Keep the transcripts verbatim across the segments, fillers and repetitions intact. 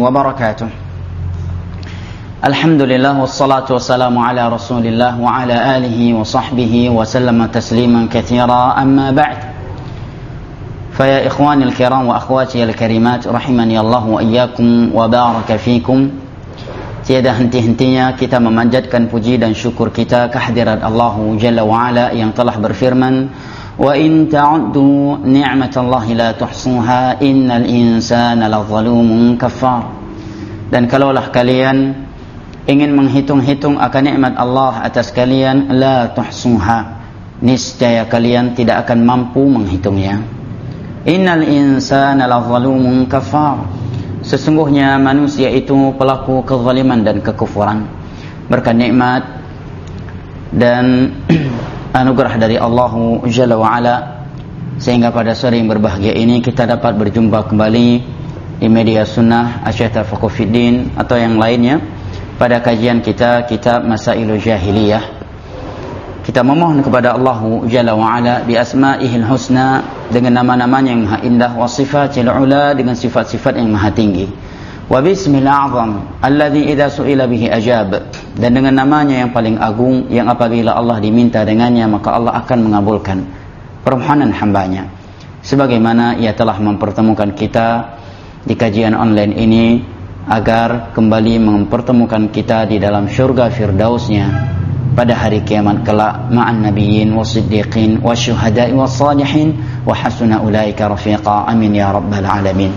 وبركاته. الحمد لله والصلاة والسلام على رسول الله وعلى آله وصحبه وسلم تسليما كثيرا. أما بعد، فيا إخواني الكرام وأخواتي الكريمات رحمني الله وإياكم وبارك فيكم. Tiada henti-hentinya kita memanjatkan puji dan syukur kita kehadirat Allah Jalla wa'ala yang telah berfirman, wa in ta'uddu ni'matallahi la tuhsuha innal insana lazalumun kafar. Dan kalaulah kalian ingin menghitung-hitung akan nikmat Allah atas kalian, la tuhsuha, niscaya kalian tidak akan mampu menghitungnya. Innal insana lazalumun kafar, sesungguhnya manusia itu pelaku kezaliman dan kekufuran. Berkat nikmat dan anugerah dari Allah Jalla wa'ala, sehingga pada sore yang berbahagia ini kita dapat berjumpa kembali di media sunnah Asy'ata Fiqh Fiddin atau yang lainnya pada kajian kita kitab Masailul Jahiliyah. Kita memohon kepada Allah Jalla wa'ala bi asma'ihil husna, dengan nama-namanya yang maha indah, wa sifatil ula, dengan sifat-sifat yang maha tinggi, wa bismil a'zam alladhi idza su'ila bihi ajab, dan dengan namanya yang paling agung yang apabila Allah diminta dengannya maka Allah akan mengabulkan permohonan hambanya. Sebagaimana ia telah mempertemukan kita di kajian online ini agar kembali mempertemukan kita di dalam syurga firdausnya pada hari kiamat kelak ma'an nabiyyin wasiddiqin wasyuhada'i wassalihin wa hasuna ulaika rafiqa. Amin ya rabbal alamin.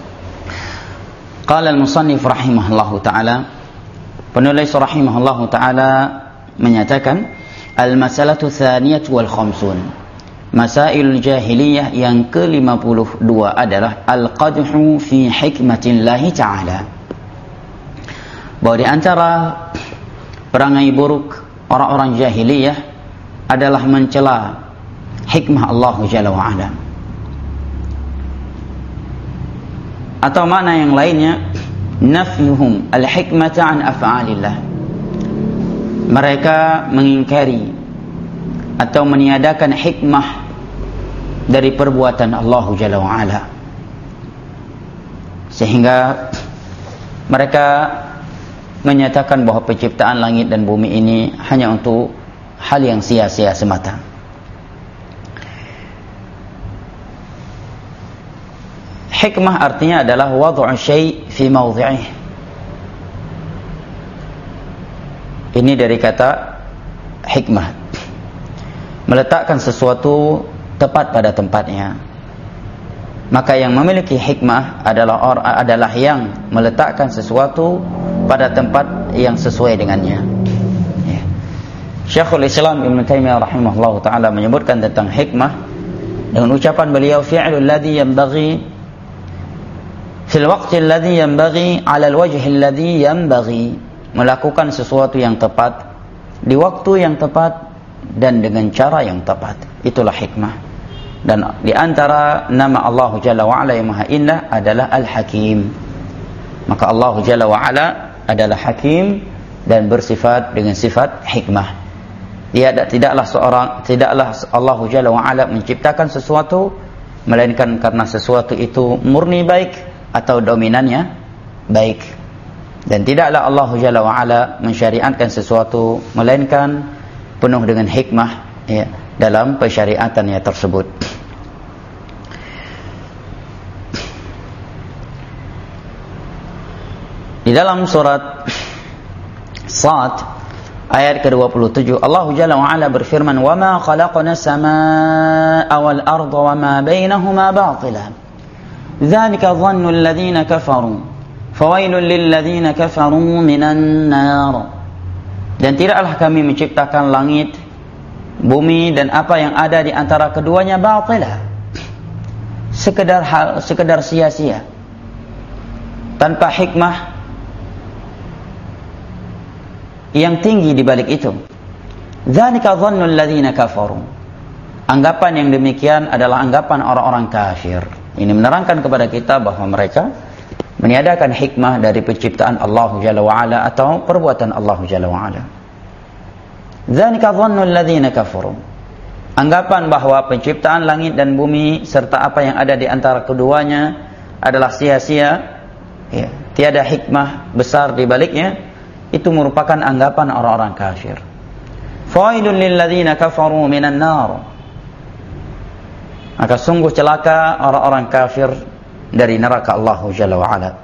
Qala al-musannif rahimahullahu ta'ala, penulis rahimahullahu ta'ala menyatakan, al-masalatu tsaniyatu wal khamsun, masailul jahiliyah yang ke lima puluh dua adalah al-qadhu fi hikmatillahi ta'ala, bahwa di antara perangai buruk orang-orang jahiliyah adalah mencela hikmah Allah Jalla wa'ala. Atau makna yang lainnya, nafyuhum al-hikmata an af'alillah, mereka mengingkari atau meniadakan hikmah dari perbuatan Allah Jalla wa'ala, sehingga mereka menyatakan bahwa penciptaan langit dan bumi ini hanya untuk hal yang sia-sia semata. Hikmah artinya adalah wad'u syai' fi mawdhi'ih. Ini dari kata hikmah, meletakkan sesuatu tepat pada tempatnya. Maka yang memiliki hikmah adalah or, adalah yang meletakkan sesuatu pada tempat yang sesuai dengannya. Ya. Syekhul Islam Ibn Taimiyah rahimahullah ta'ala menyebutkan tentang hikmah dengan ucapan beliau, fi'lul ladzi yanbaghi fil waqti alladhi yanbaghi 'ala al-wajhi alladhi yanbaghi, melakukan sesuatu yang tepat di waktu yang tepat dan dengan cara yang tepat. Itulah hikmah. Dan di antara nama Allah Jalla wa'ala yang maha indah adalah Al-Hakim. Maka Allah Jalla wa'ala adalah Hakim dan bersifat dengan sifat hikmah. Dia tidaklah seorang tidaklah Allah Jalla wa'ala menciptakan sesuatu melainkan karena sesuatu itu murni baik atau dominannya baik. Dan tidaklah Allah Jalla wa'ala mensyariatkan sesuatu melainkan penuh dengan hikmah, ya, dalam pensyariatannya tersebut. Di dalam surat Sad ayat ke dua puluh tujuh, Allah Jalla wa'ala berfirman, wa ma khalaqna as-samaa'a wal arda wa ma bainahuma batila dzalika dhannu alladhina kafaru fawailul lil ladzina kafaru minan nar. Dan tidaklah kami menciptakan langit, bumi dan apa yang ada di antara keduanya batila, sekedar hal sekedar sia-sia tanpa hikmah yang tinggi di balik itu. Dzalika dhannul ladzina kafaru, anggapan yang demikian adalah anggapan orang-orang kafir. Ini menerangkan kepada kita bahwa mereka meniadakan hikmah dari penciptaan Allah Jalla wa'ala atau perbuatan Allah Jalla wa'ala. Dzalika dhannul ladzina kafaru, anggapan bahwa penciptaan langit dan bumi serta apa yang ada di antara keduanya adalah sia-sia, ya, tiada hikmah besar di baliknya, itu merupakan anggapan orang-orang kafir. Failun lil ladzina kafaru minan nar. Maka sungguh celaka orang-orang kafir dari neraka Allah Jalla wa Ala.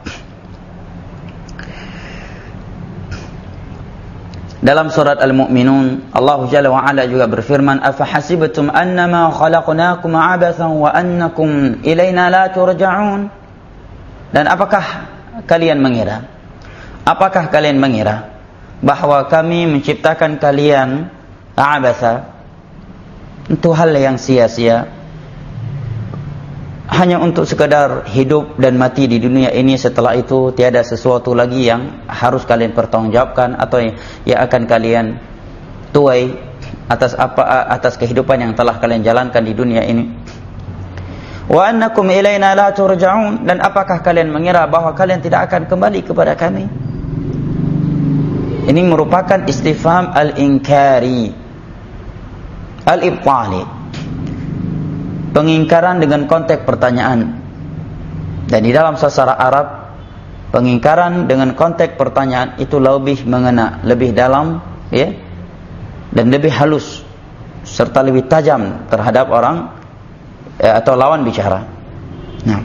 Dalam surat Al-Mu'minun, Allah Jalla wa Ala juga berfirman, "Afahasibtum annama khalaqnakum 'abathan wa annakum ilaina la turja'un?" Dan apakah kalian mengira? Apakah kalian mengira bahwa kami menciptakan kalian 'abatha, itu hal yang sia-sia, hanya untuk sekadar hidup dan mati di dunia ini, setelah itu tiada sesuatu lagi yang harus kalian pertanggungjawabkan atau yang akan kalian tuai atas apa atas kehidupan yang telah kalian jalankan di dunia ini. Wa annakum ilaina la turja'un, dan apakah kalian mengira bahwa kalian tidak akan kembali kepada kami? Ini merupakan istifham al-inkari, al-ibtali, pengingkaran dengan konteks pertanyaan. Dan di dalam sastra Arab, pengingkaran dengan konteks pertanyaan itu lebih mengena, lebih dalam, ya, dan lebih halus serta lebih tajam terhadap orang ya, atau lawan bicara. Nah,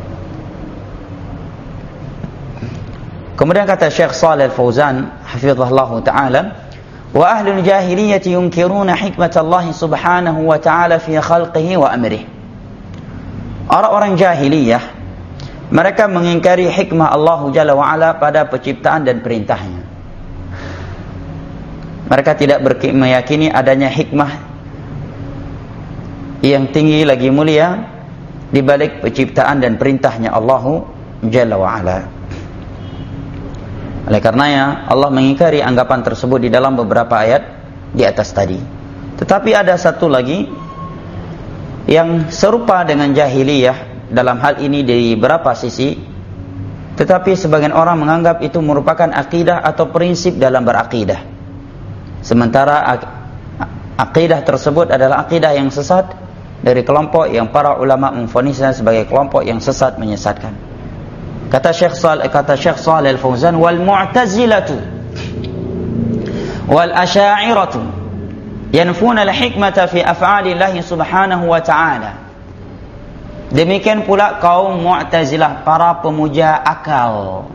kemudian kata Syekh Shalih Al-Fauzan hafizahullah taala, wa ahlul jahiliyati yunkiruna hikmatallahi subhanahu wa ta'ala fi khalqihi wa amrihi. Orang-orang jahiliyah, mereka mengingkari hikmah Allah Jalla wa Ala pada penciptaan dan perintahnya. Mereka tidak meyakini adanya hikmah yang tinggi lagi mulia di balik penciptaan dan perintahnya Allah Jalla wa Ala. Oleh karenanya Allah mengingkari anggapan tersebut di dalam beberapa ayat di atas tadi. Tetapi ada satu lagi yang serupa dengan jahiliyah dalam hal ini di beberapa sisi, tetapi sebagian orang menganggap itu merupakan akidah atau prinsip dalam berakidah. Sementara akidah tersebut adalah akidah yang sesat dari kelompok yang para ulama memvonisnya sebagai kelompok yang sesat, menyesatkan. Kata Syekh Shalih kata Syekh Shalih Al-Fauzan, wal mu'tazilatu wal asy'ariyatu yanfuna al-hikmata fi af'alillah subhanahu wa ta'ala. Demikian pula kaum Mu'tazilah, para pemuja akal.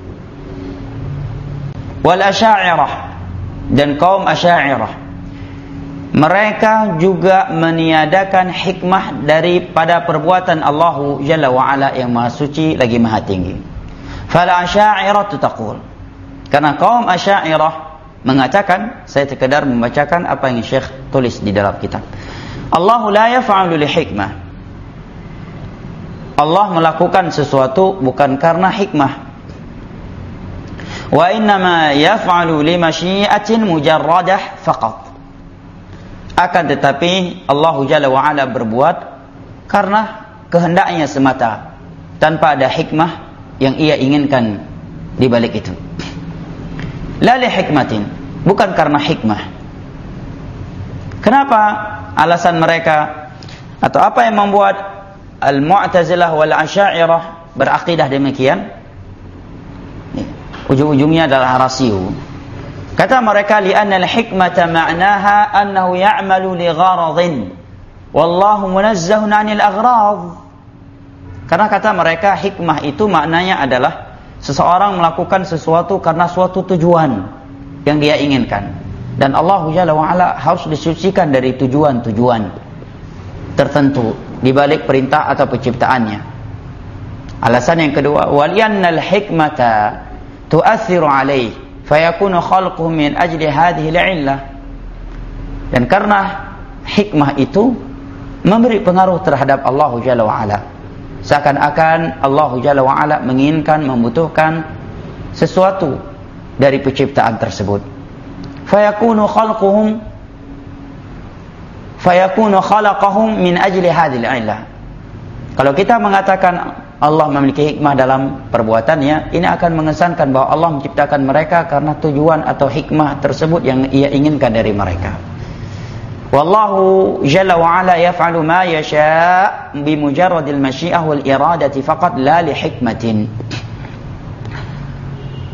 Wal asy'ariyah, dan kaum asy'ariyah, mereka juga meniadakan hikmah daripada perbuatan Allah Jalla wa Ala yang Maha Suci lagi Maha Tinggi. Fal asy'ariyah taqul, karena kaum asy'ariyah mengatakan, saya sekedar membacakan apa yang Syekh tulis di dalam kitab. Allah la yaf'alu li hikmah. Allah melakukan sesuatu bukan karena hikmah. Wa innama yaf'alu li masyiatin mujarradah faqat. Akan tetapi Allah Jalla wa Ala berbuat karena kehendaknya semata, tanpa ada hikmah yang ia inginkan di balik itu. La li hikmatin, bukan karena hikmah. Kenapa alasan mereka atau apa yang membuat Al-Mu'tazilah wal Asy'ariyah berakidah demikian? Ujung-ujungnya adalah rasio. Kata mereka, li'anna al-hikmata ma'naha annahu ya'malu li gharadin wallahu munazzahun 'anil aghrad. Karena kata mereka, hikmah itu maknanya adalah seseorang melakukan sesuatu karena suatu tujuan yang dia inginkan, dan Allah Jalla wa Ala harus disucikan dari tujuan-tujuan tertentu di balik perintah atau penciptaannya. Alasan yang kedua, wali'anna al-hikmata tu'athiru 'alaihi fayakunu khalquhu min ajli hadhihi al-'illah. Dan karena hikmah itu memberi pengaruh terhadap Allah Jalla wa Ala, seakan-akan Allah Jalla wa Ala menginginkan, membutuhkan sesuatu dari penciptaan tersebut. Fayakunu khalquhum fayakunu khalaqahum min ajli hadhihi al-'illah. Kalau kita mengatakan Allah memiliki hikmah dalam perbuatannya, ini akan mengesankan bahwa Allah menciptakan mereka karena tujuan atau hikmah tersebut yang ia inginkan dari mereka. Wallahu Jalla wa Ala yaf'alu ma yasha' bi mujarradil masyiah wal iradati faqat la li hikmatin.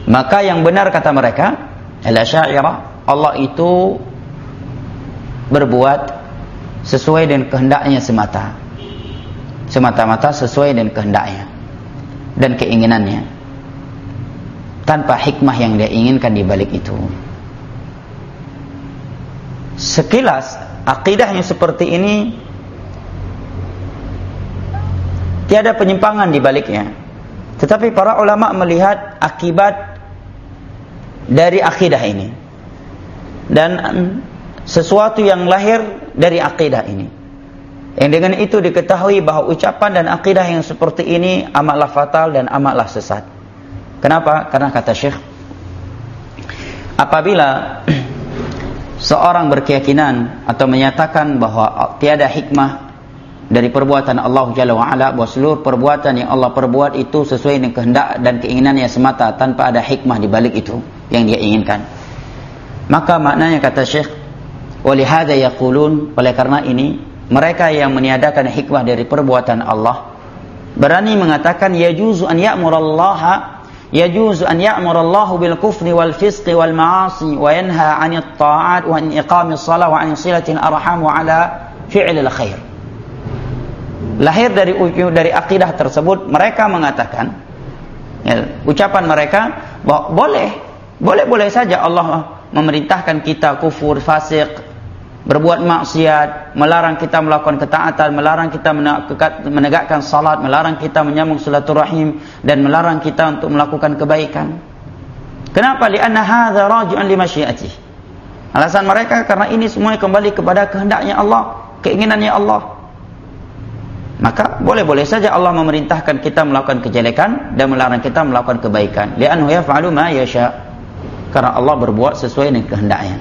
Maka yang benar kata mereka, al-Asy'ariyah, Allah itu berbuat sesuai dengan kehendaknya semata. Semata-mata sesuai dengan kehendaknya dan keinginannya, tanpa hikmah yang dia inginkan di balik itu. Sekilas akidahnya seperti ini, tiada penyimpangan di baliknya. Tetapi para ulama melihat akibat dari akidah ini dan sesuatu yang lahir dari akidah ini, yang dengan itu diketahui bahwa ucapan dan akidah yang seperti ini amatlah fatal dan amatlah sesat. Kenapa? Karena kata Syekh, apabila seorang berkeyakinan atau menyatakan bahwa tiada hikmah dari perbuatan Allah Jalla wa'ala, bahwa seluruh perbuatan yang Allah perbuat itu sesuai dengan kehendak dan keinginannya semata, tanpa ada hikmah di balik itu yang dia inginkan, maka maknanya kata Syekh, walihada yaqulun, oleh karena ini mereka yang meniadakan hikmah dari perbuatan Allah berani mengatakan yajuzu an ya'murallaha yajuzu an ya'murallahu bil kufri wal fisqi wal ma'asi wa yanha 'anil ta'at wa an iqamis shalah wa an silatil arham wa 'ala fi'lil khair. Lahir dari dari akidah tersebut, mereka mengatakan, ya, ucapan mereka bahwa boleh boleh-boleh saja Allah memerintahkan kita kufur, fasik, berbuat maksiat, melarang kita melakukan ketaatan, melarang kita menegakkan salat, melarang kita menyambung silaturahim, dan melarang kita untuk melakukan kebaikan. Kenapa? Li'anna hadza raji'un li masyiatih. Alasan mereka karena ini semuanya kembali kepada kehendaknya Allah, keinginannya Allah. Maka boleh-boleh saja Allah memerintahkan kita melakukan kejelekan dan melarang kita melakukan kebaikan. Li'annahu yaf'alu ma yasha. Karena Allah berbuat sesuai dengan kehendaknya.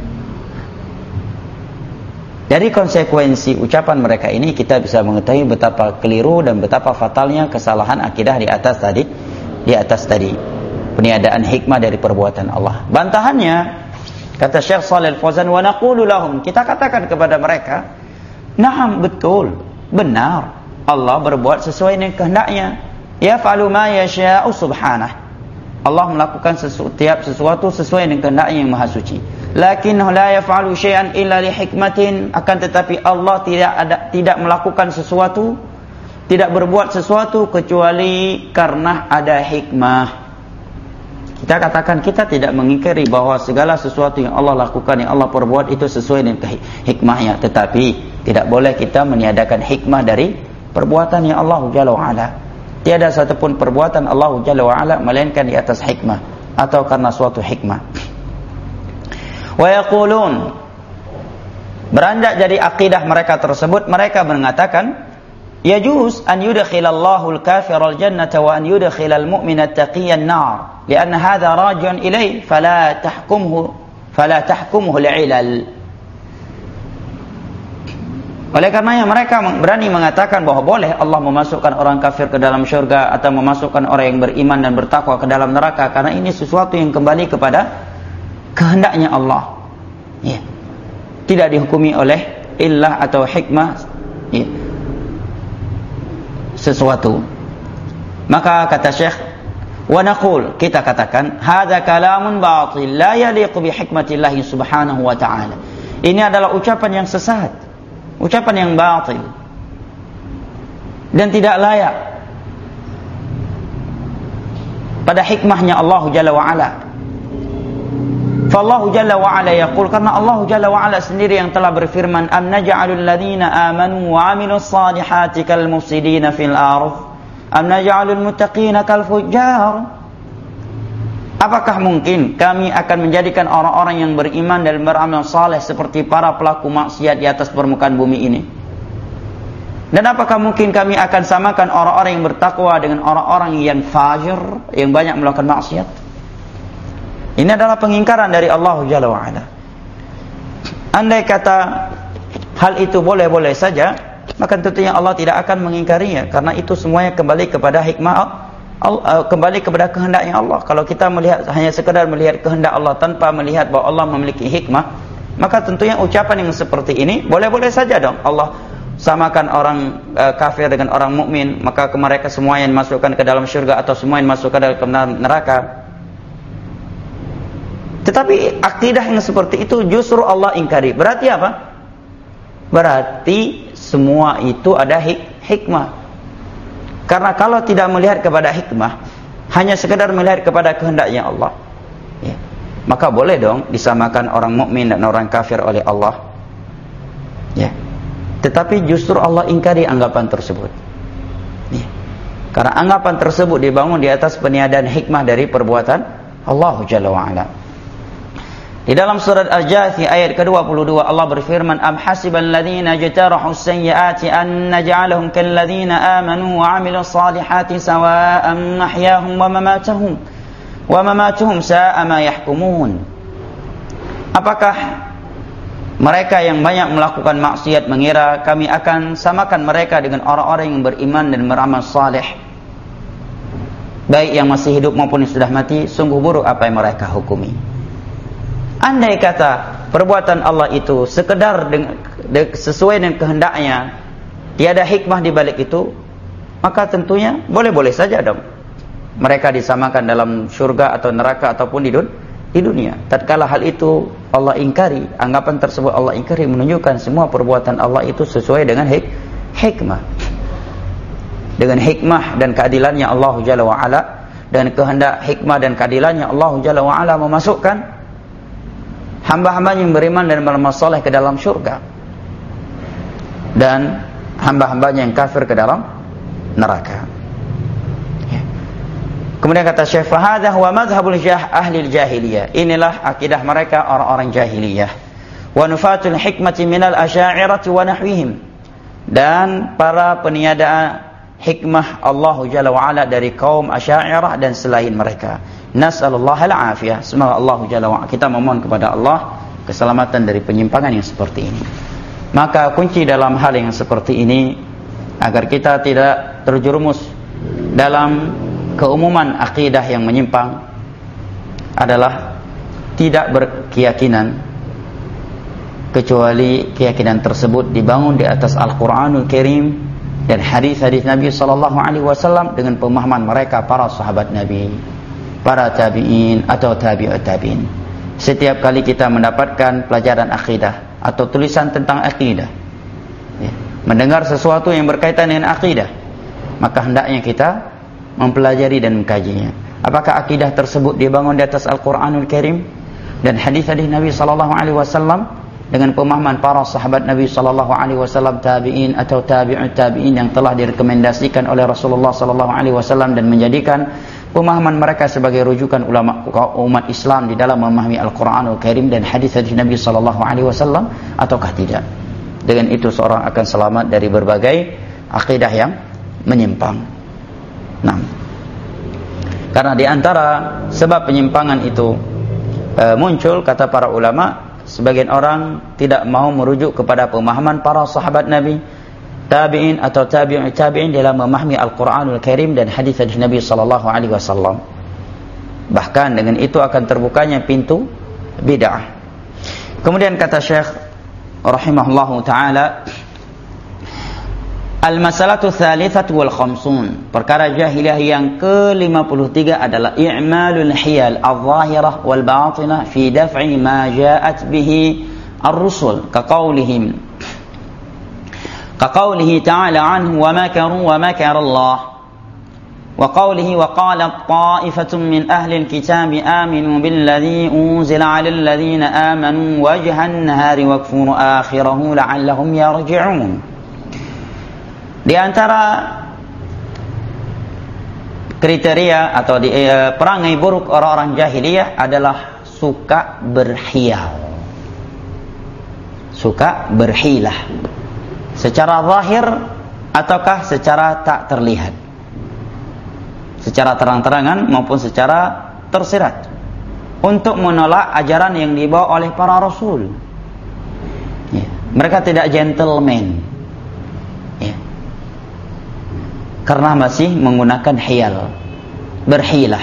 Dari konsekuensi ucapan mereka ini kita bisa mengetahui betapa keliru dan betapa fatalnya kesalahan akidah di atas tadi, di atas tadi. Peniadaan hikmah dari perbuatan Allah. Bantahannya, kata Syekh Shalih Al-Fauzan, wa naqulu lahum, kita katakan kepada mereka, na'am, betul, benar, Allah berbuat sesuai dengan kehendaknya. Yaf'alu ma yasha'u subhanah. Allah melakukan setiap sesuatu sesuai dengan kehendaknya yang maha suci. Lakinnahu la yaf'alu syai'an illa li hikmatin, akan tetapi Allah tidak ada tidak melakukan sesuatu, tidak berbuat sesuatu kecuali karena ada hikmah. Kita katakan kita tidak mengingkari bahwa segala sesuatu yang Allah lakukan, yang Allah perbuat itu sesuai dengan hikmahnya, tetapi tidak boleh kita meniadakan hikmah dari perbuatan yang Allah Jalla wa'ala. Tiada satupun perbuatan Allah Jalla wa'ala melainkan di atas hikmah atau karena suatu hikmah. Wa yaqulun, beranjak dari akidah mereka tersebut, mereka mengatakan yajuz an yudkhilallahu al-kafira al-jannata wa an yudkhilal mu'mina at-taqiyya an-nar li'anna hadha raji'un ilayhi fala tahkumhu fala tahkumhu al-'ilal. Oleh karenanya mereka berani mengatakan bahwa boleh Allah memasukkan orang kafir ke dalam syurga atau memasukkan orang yang beriman dan bertakwa ke dalam neraka, karena ini sesuatu yang kembali kepada kehendaknya Allah, ya. Tidak dihukumi oleh illah atau hikmah, ya, sesuatu. Maka kata Syekh, wa naqul, kita katakan, hadza kalamun batil la yaliqu bi hikmatillahi subhanahu wa ta'ala. Ini adalah ucapan yang sesat, ucapan yang batil dan tidak layak pada hikmahnya Allah Jalla wa'ala. Fallahu Jalla wa'ala yaqul, karena Allah Jalla wa'ala sendiri yang telah berfirman, am naj'alul ladzina amanu wa 'amilus salihati kal mufsidina fil ardh am naj'alul muttaqina kal fujjar. Apakah mungkin kami akan menjadikan orang-orang yang beriman dan beramal saleh seperti para pelaku maksiat di atas permukaan bumi ini? Dan apakah mungkin kami akan samakan orang-orang yang bertakwa dengan orang-orang yang fajir, yang banyak melakukan maksiat? Ini adalah pengingkaran dari Allah Jalla wa'ala. Andai kata hal itu boleh-boleh saja, maka tentunya Allah tidak akan mengingkarinya, karena itu semuanya kembali kepada hikmah, kembali kepada kehendaknya Allah. Kalau kita melihat hanya sekedar melihat kehendak Allah tanpa melihat bahwa Allah memiliki hikmah, maka tentunya ucapan yang seperti ini boleh-boleh saja dong. Allah samakan orang uh, kafir dengan orang mukmin, maka mereka semua yang dimasukkan ke dalam syurga atau semua yang dimasukkan ke dalam neraka. Tetapi akidah yang seperti itu justru Allah ingkari. Berarti apa? Berarti semua itu ada hik hikmah. Karena kalau tidak melihat kepada hikmah, hanya sekedar melihat kepada kehendaknya Allah, ya, maka boleh dong disamakan orang mukmin dan orang kafir oleh Allah. Ya. Tetapi justru Allah ingkari anggapan tersebut. Ya. Karena anggapan tersebut dibangun di atas peniadaan hikmah dari perbuatan Allah Jalla wa Ala. Di dalam surat Al-Jathi ayat ke dua puluh dua Allah berfirman, am hasibal ladzina jtarahu sayyiati an naj'alahum kal ladzina amanu wa 'amilus salihati sawa'an mahyahum wa mamatuhum wa mamatuhum sa'a ma yahkumun. Apakah mereka yang banyak melakukan maksiat mengira kami akan samakan mereka dengan orang-orang yang beriman dan beramal saleh, baik yang masih hidup maupun yang sudah mati? Sungguh buruk apa yang mereka hukumi. Andai kata perbuatan Allah itu sekedar dengan, sesuai dengan kehendaknya, tiada hikmah di balik itu, maka tentunya boleh-boleh saja dong mereka disamakan dalam surga atau neraka ataupun di, dun di dunia. Tatkala hal itu Allah ingkari, anggapan tersebut Allah ingkari, menunjukkan semua perbuatan Allah itu sesuai dengan hik hikmah. Dengan hikmah dan keadilannya Allah Jalla wa Ala, dan kehendak hikmah dan keadilannya Allah Jalla wa Ala memasukkan hamba-hamba yang beriman dan beramal saleh ke dalam syurga, dan hamba-hambanya yang kafir ke dalam neraka. Ya. Kemudian kata Syekh, "Fahadha huwa madhhabul jah ahli jahiliyah." Inilah akidah mereka orang-orang jahiliyah. Wa nufatul hikmati minal asy'ariyah wa nahwihim. Dan para peniada hikmah Allah Jalla wa Ala dari kaum Asy'ariyah dan selain mereka. Nas'alullah al-afiyah. Semoga Allah Jalla wa Ala, kita memohon kepada Allah keselamatan dari penyimpangan yang seperti ini. Maka kunci dalam hal yang seperti ini, agar kita tidak terjerumus dalam keumuman akidah yang menyimpang, adalah tidak berkeyakinan kecuali keyakinan tersebut dibangun di atas Al-Quranul Karim dan hadis-hadis Nabi sallallahu alaihi wasallam dengan pemahaman mereka para sahabat Nabi, para tabi'in atau tabi'ut tabi'in. Setiap kali kita mendapatkan pelajaran akidah atau tulisan tentang akidah, ya, mendengar sesuatu yang berkaitan dengan akidah, maka hendaknya kita mempelajari dan mengkajinya. Apakah akidah tersebut dibangun di atas Al-Quranul Karim dan hadis-hadis Nabi sallallahu alaihi wasallam dengan pemahaman para sahabat Nabi sallallahu alaihi wasallam, tabi'in atau tabi'ut tabi'in yang telah direkomendasikan oleh Rasulullah sallallahu alaihi wasallam dan menjadikan pemahaman mereka sebagai rujukan ulama umat Islam di dalam memahami Al-Quranul Karim dan hadis-hadis Nabi sallallahu alaihi wasallam, ataukah tidak. Dengan itu seorang akan selamat dari berbagai akidah yang menyimpang. Nah, karena di antara sebab penyimpangan itu e, muncul, kata para ulama, sebagian orang tidak mau merujuk kepada pemahaman para sahabat Nabi, tabi'in atau tabi'ut tabi'in dalam memahami Al-Quranul Karim dan hadis-hadis Nabi sallallahu alaihi wasallam. Bahkan dengan itu akan terbukanya pintu bid'ah. Kemudian kata Syekh rahimahullahu taala, al-masalatu tsalitsatu wal khamsun, perkara jahiliyah yang ke lima puluh tiga adalah i'malul hiyal adh-dhahirah wal batinah fi daf'i ma ja'at bihi ar-rusul, ka qaulihim ka qaulihi ta'ala anhu wa makaru wa makara Allah, wa qaulihi wa qalat ta'ifatun min ahli al-kitabi aminu billadhi unzila 'alal ladzina amanu wajhan nahari wakfuru akhirahu la'allahum yarji'un. Di antara kriteria atau di, eh, perangai buruk orang-orang jahiliyah adalah suka berhiyal, suka berhilah, secara zahir ataukah secara tak terlihat, secara terang-terangan maupun secara tersirat, untuk menolak ajaran yang dibawa oleh para rasul. Ya. Mereka tidak gentleman, ya, karena masih menggunakan hiyal, berhilah,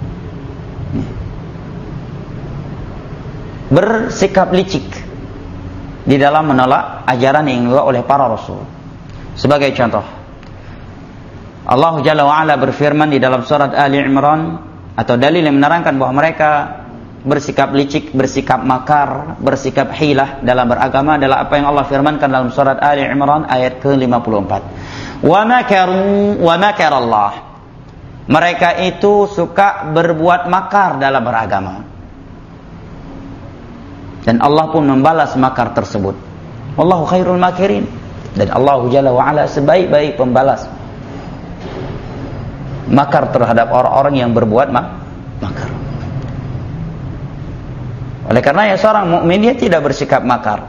bersikap licik di dalam menolak ajaran yang dibawa oleh para rasul. Sebagai contoh, Allah Jalla wa Ala berfirman di dalam surat Ali Imran, atau dalil yang menerangkan bahwa mereka bersikap licik, bersikap makar, bersikap hilah dalam beragama adalah apa yang Allah firmankan dalam surat Ali Imran ayat ke lima puluh empat. Wa makaru wa makarallah. Mereka itu suka berbuat makar dalam beragama. Dan Allah pun membalas makar tersebut. Wallahu khairul makirin. Dan Allah Jalla wa Ala sebaik-baik pembalas makar terhadap orang-orang yang berbuat mak makar. Oleh karena ya seorang mukmin dia tidak bersikap makar.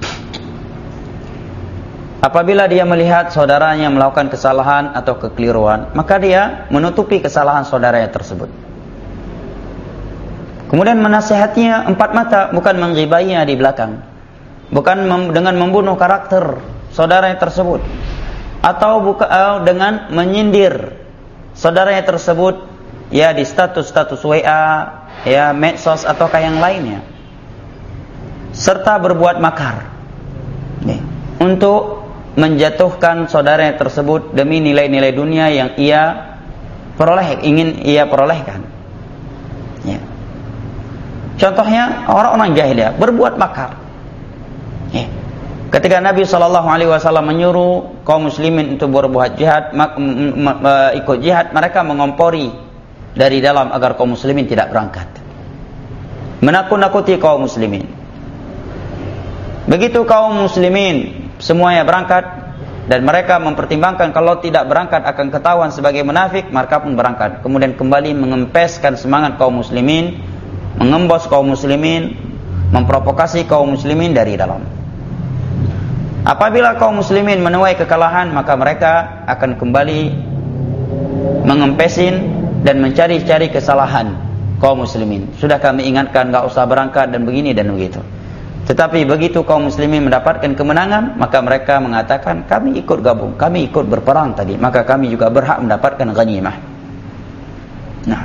Apabila dia melihat saudaranya melakukan kesalahan atau kekeliruan, maka dia menutupi kesalahan saudaranya tersebut. Kemudian menasihatinya empat mata, bukan mengghibahinya di belakang. Bukan mem- dengan membunuh karakter saudaranya tersebut, atau buka, uh, dengan menyindir saudaranya tersebut ya di status-status W A, ya medsos ataukah yang lainnya, serta berbuat makar nih, untuk menjatuhkan saudaranya tersebut demi nilai-nilai dunia yang ia peroleh, ingin ia perolehkan ya. Contohnya orang-orang jahiliyah berbuat makar ya. Ketika Nabi shallallahu alaihi wasallam menyuruh kaum muslimin untuk berbuat jihad, mak, m, m, m, ikut jihad, mereka mengompori dari dalam agar kaum muslimin tidak berangkat, menakut-nakuti kaum muslimin. Begitu kaum muslimin semuanya berangkat dan mereka mempertimbangkan kalau tidak berangkat akan ketahuan sebagai munafik, mereka pun berangkat. Kemudian kembali mengempeskan semangat kaum muslimin, mengembos kaum muslimin, memprovokasi kaum muslimin dari dalam. Apabila kaum muslimin menuai kekalahan, maka mereka akan kembali mengempesin dan mencari-cari kesalahan kaum muslimin. Sudah kami ingatkan enggak usah berangkat dan begini dan begitu. Tetapi begitu kaum muslimin mendapatkan kemenangan, maka mereka mengatakan kami ikut gabung, kami ikut berperang tadi, maka kami juga berhak mendapatkan ghanimah. Nah,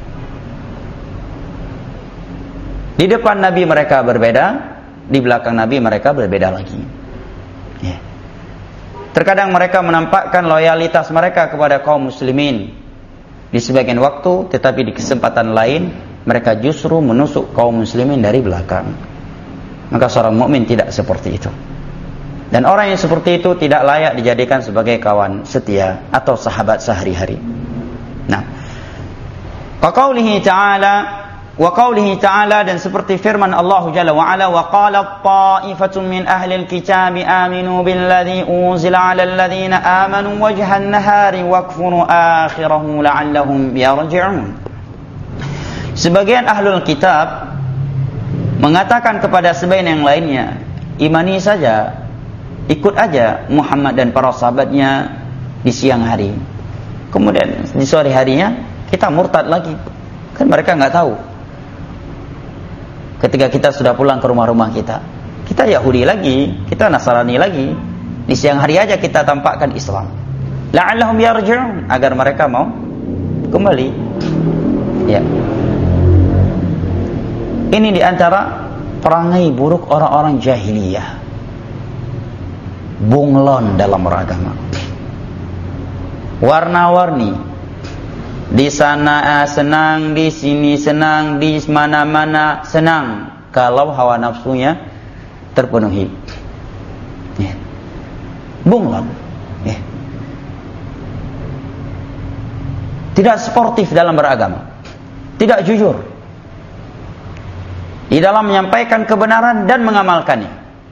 di depan Nabi mereka berbeda, di belakang Nabi mereka berbeda lagi. Ya. Terkadang mereka menampakkan loyalitas mereka kepada kaum muslimin di sebagian waktu, tetapi di kesempatan lain mereka justru menusuk kaum muslimin dari belakang. Maka seorang mukmin tidak seperti itu. Dan orang yang seperti itu tidak layak dijadikan sebagai kawan setia atau sahabat sehari-hari. Nah, wa qaulihi ta'ala wa qaulihi ta'ala, dan seperti firman Allah Jalla wa Ala, wa qalat ta'ifatun min ahli al-kitabi aminu billadhi unzila 'ala alladhina amanu wajhan nahari wakfuru akhirahu la'allahum yarji'un. Sebagian ahlul kitab mengatakan kepada sebagian yang lainnya, imani saja, ikut aja Muhammad dan para sahabatnya di siang hari, kemudian di sore harinya kita murtad lagi. Kan mereka nggak tahu. Ketika kita sudah pulang ke rumah-rumah kita, kita Yahudi lagi, kita Nasrani lagi. Di siang hari aja kita tampakkan Islam. La'allahum yarji'un, agar mereka mau kembali. Ya. Ini diantara perangai buruk orang-orang jahiliyah, bunglon dalam beragama, warna-warni. Di sana senang, di sini senang, di mana-mana senang, kalau hawa nafsunya terpenuhi. Ya. Bunglon. Ya. Tidak sportif dalam beragama, tidak jujur di dalam menyampaikan kebenaran dan mengamalkannya.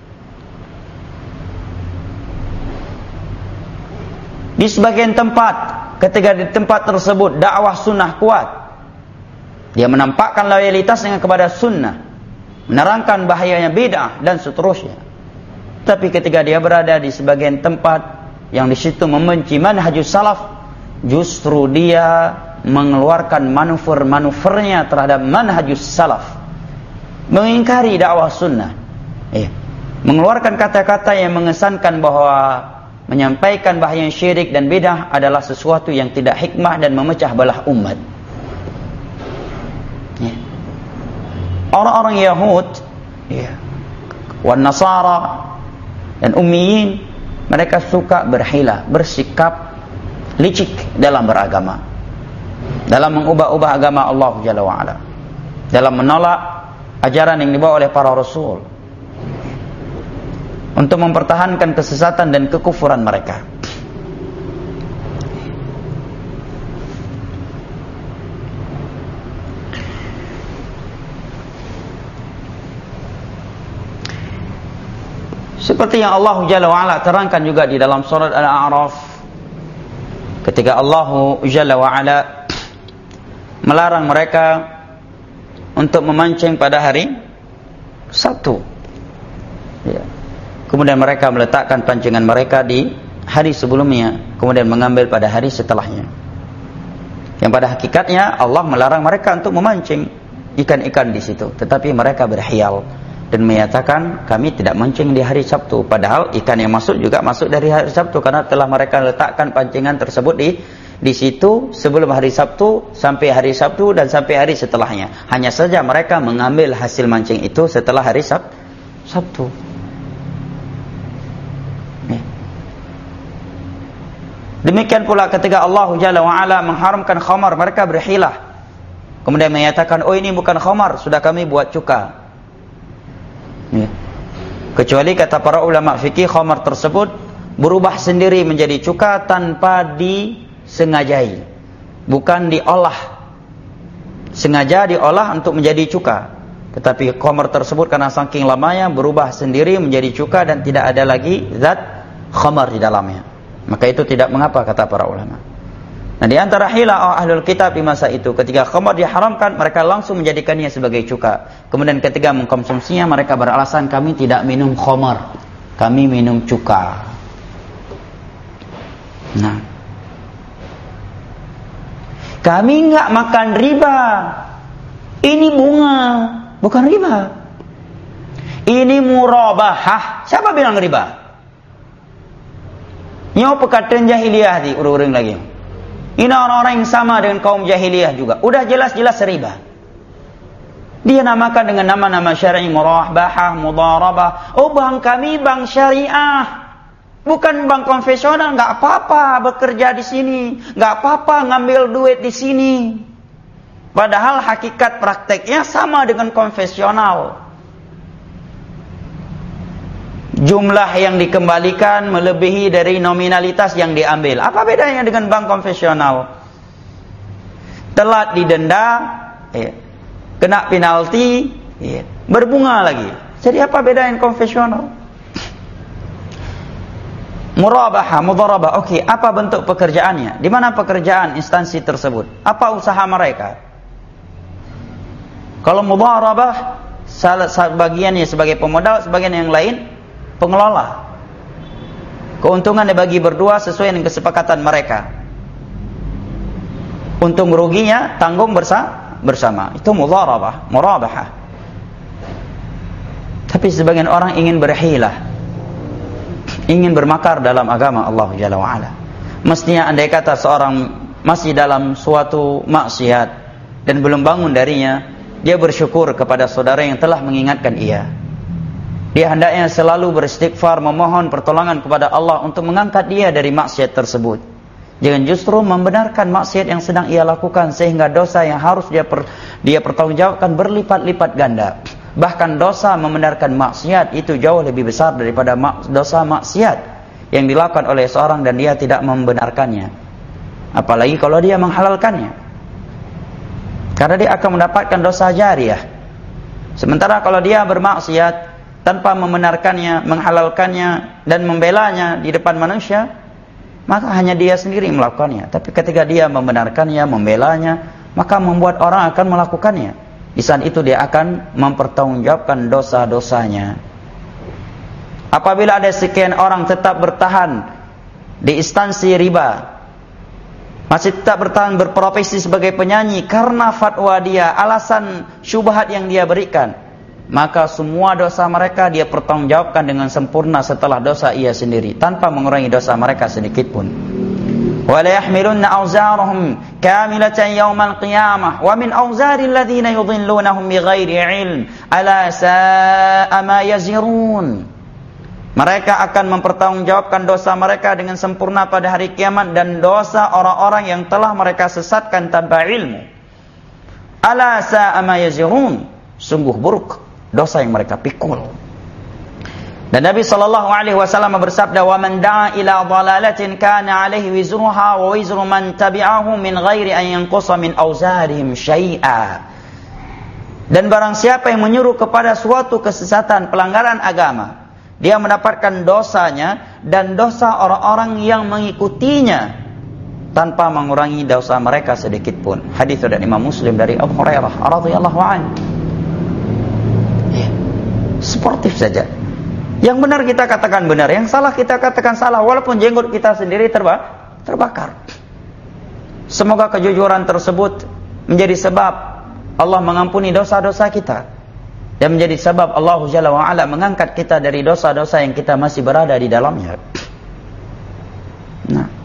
Di sebagian tempat, ketika di tempat tersebut dakwah sunnah kuat, dia menampakkan loyalitasnya kepada sunnah, menerangkan bahayanya bid'ah dan seterusnya. Tapi ketika dia berada di sebagian tempat yang di situ membenci manhajus salaf, justru dia mengeluarkan manuver-manuvernya terhadap manhajus salaf, mengingkari dakwah sunnah, eh, mengeluarkan kata-kata yang mengesankan bahwa menyampaikan bahaya syirik dan bidah adalah sesuatu yang tidak hikmah dan memecah belah umat. Ya. Orang-orang Yahud, ya, wan Nasara dan Ummiyin, mereka suka berhilah, bersikap licik dalam beragama, dalam mengubah-ubah agama Allah Jalla wa Ala. dalam menolak ajaran yang dibawa oleh para rasul, untuk mempertahankan kesesatan dan kekufuran mereka. Seperti yang Allah Jalla wa'ala terangkan juga di dalam surat Al-A'raf, ketika Allah Jalla wa'ala melarang mereka untuk memancing pada hari Sabtu, ya. Kemudian mereka meletakkan pancingan mereka di hari sebelumnya, kemudian mengambil pada hari setelahnya. Yang pada hakikatnya Allah melarang mereka untuk memancing ikan-ikan di situ, tetapi mereka berkhayal dan menyatakan kami tidak mancing di hari Sabtu, padahal ikan yang masuk juga masuk dari hari Sabtu, karena telah mereka letakkan pancingan tersebut di di situ sebelum hari Sabtu, sampai hari Sabtu, dan sampai hari setelahnya. Hanya saja mereka mengambil hasil mancing itu setelah hari Sab Sabtu. Demikian pula ketika Allah Jalla wa'ala mengharamkan khamar, mereka berhilah, kemudian menyatakan, oh ini bukan khamar, sudah kami buat cuka. Ya. Kecuali kata para ulama fikih, khamar tersebut berubah sendiri menjadi cuka tanpa disengajai, bukan diolah. Sengaja diolah untuk menjadi cuka, tetapi khamar tersebut karena saking lamanya berubah sendiri menjadi cuka dan tidak ada lagi zat khamar di dalamnya. Maka itu tidak mengapa, kata para ulama. Nah, di antara hilah ahlul kitab di masa itu, ketika khamar diharamkan, mereka langsung menjadikannya sebagai cuka. Kemudian ketika mengkonsumsinya, mereka beralasan, kami tidak minum khamar, kami minum cuka. Nah, kami enggak makan riba, ini bunga, bukan riba. Ini murabahah. Siapa bilang riba? Nyo pekatan jahiliyah di urung-urung lagi. Ini orang-orang yang sama dengan kaum jahiliyah juga. Udah jelas-jelas riba. Dia namakan dengan nama-nama syar'i, murabahah, mudarabah. Oh, bank kami bank syariah, bukan bank konvensional. Enggak apa-apa bekerja di sini, enggak apa-apa ngambil duit di sini. Padahal hakikat prakteknya sama dengan konvensional. Jumlah yang dikembalikan melebihi dari nominalitas yang diambil. Apa bedanya dengan bank konvensional? Telat didenda, ya, kena penalti, ya, berbunga lagi. Jadi apa beda dengan konvensional? Murabahah, mudarabah. Oke, okay, apa bentuk pekerjaannya? Di mana pekerjaan instansi tersebut? Apa usaha mereka? Kalau mudarabah, salah bagiannya sebagai pemodal, sebagian yang lain pengelola. Keuntungan dibagi berdua sesuai dengan kesepakatan mereka. Untung ruginya tanggung bersa bersama. Itu mudharabah, murabahah. Tapi sebagian orang ingin berhilah, ingin bermakar dalam agama Allah Jalla wa'ala. Mestinya andai kata seorang masih dalam suatu maksiat dan belum bangun darinya, dia bersyukur kepada saudara yang telah mengingatkan ia. Dia hendaknya selalu beristighfar, memohon pertolongan kepada Allah untuk mengangkat dia dari maksiat tersebut. Jangan justru membenarkan maksiat yang sedang ia lakukan, sehingga dosa yang harus dia per, dia pertanggungjawabkan berlipat-lipat ganda. Bahkan dosa membenarkan maksiat itu jauh lebih besar daripada mak, dosa maksiat yang dilakukan oleh seorang dan dia tidak membenarkannya. Apalagi kalau dia menghalalkannya, karena dia akan mendapatkan dosa jariyah. Sementara kalau dia bermaksiat tanpa membenarkannya, menghalalkannya, dan membelanya di depan manusia, maka hanya dia sendiri melakukannya. Tapi ketika dia membenarkannya, membelanya, maka membuat orang akan melakukannya. Di saat itu dia akan mempertanggungjawabkan dosa-dosanya. Apabila ada sekian orang tetap bertahan di instansi riba, masih tetap bertahan berprofesi sebagai penyanyi karena fatwa dia, alasan syubhat yang dia berikan, maka semua dosa mereka dia pertanggungjawabkan dengan sempurna setelah dosa ia sendiri, tanpa mengurangi dosa mereka sedikit pun. Wala yahmilunna awzarahum kamilatan yawmal qiyamah wa min awzaril ladzina yudhillunahum bighairi ilm ala sa'a ma yazirun. Mereka akan mempertanggungjawabkan dosa mereka dengan sempurna pada hari kiamat dan dosa orang-orang yang telah mereka sesatkan tanpa ilmu. Ala sa'a ma yazirun, sungguh buruk dosa yang mereka pikul. Dan Nabi sallallahu alaihi wasallam bersabda, "Wa man da'a ila dhalalatin kana 'alaihi wizruha wa wizru man tabi'ahu min ghairi an yanqusa min awzarihim syai'a." Dan barang siapa yang menyuruh kepada suatu kesesatan, pelanggaran agama, dia mendapatkan dosanya dan dosa orang-orang yang mengikutinya tanpa mengurangi dosa mereka sedikit pun. Hadis dari Imam Muslim dari Abu Hurairah radhiyallahu anhu. Ya, sportif saja. Yang benar kita katakan benar, yang salah kita katakan salah, walaupun jenggot kita sendiri terba terbakar. Semoga kejujuran tersebut menjadi sebab Allah mengampuni dosa-dosa kita dan menjadi sebab Allah Jalla wa Ala mengangkat kita dari dosa-dosa yang kita masih berada di dalamnya. Nah,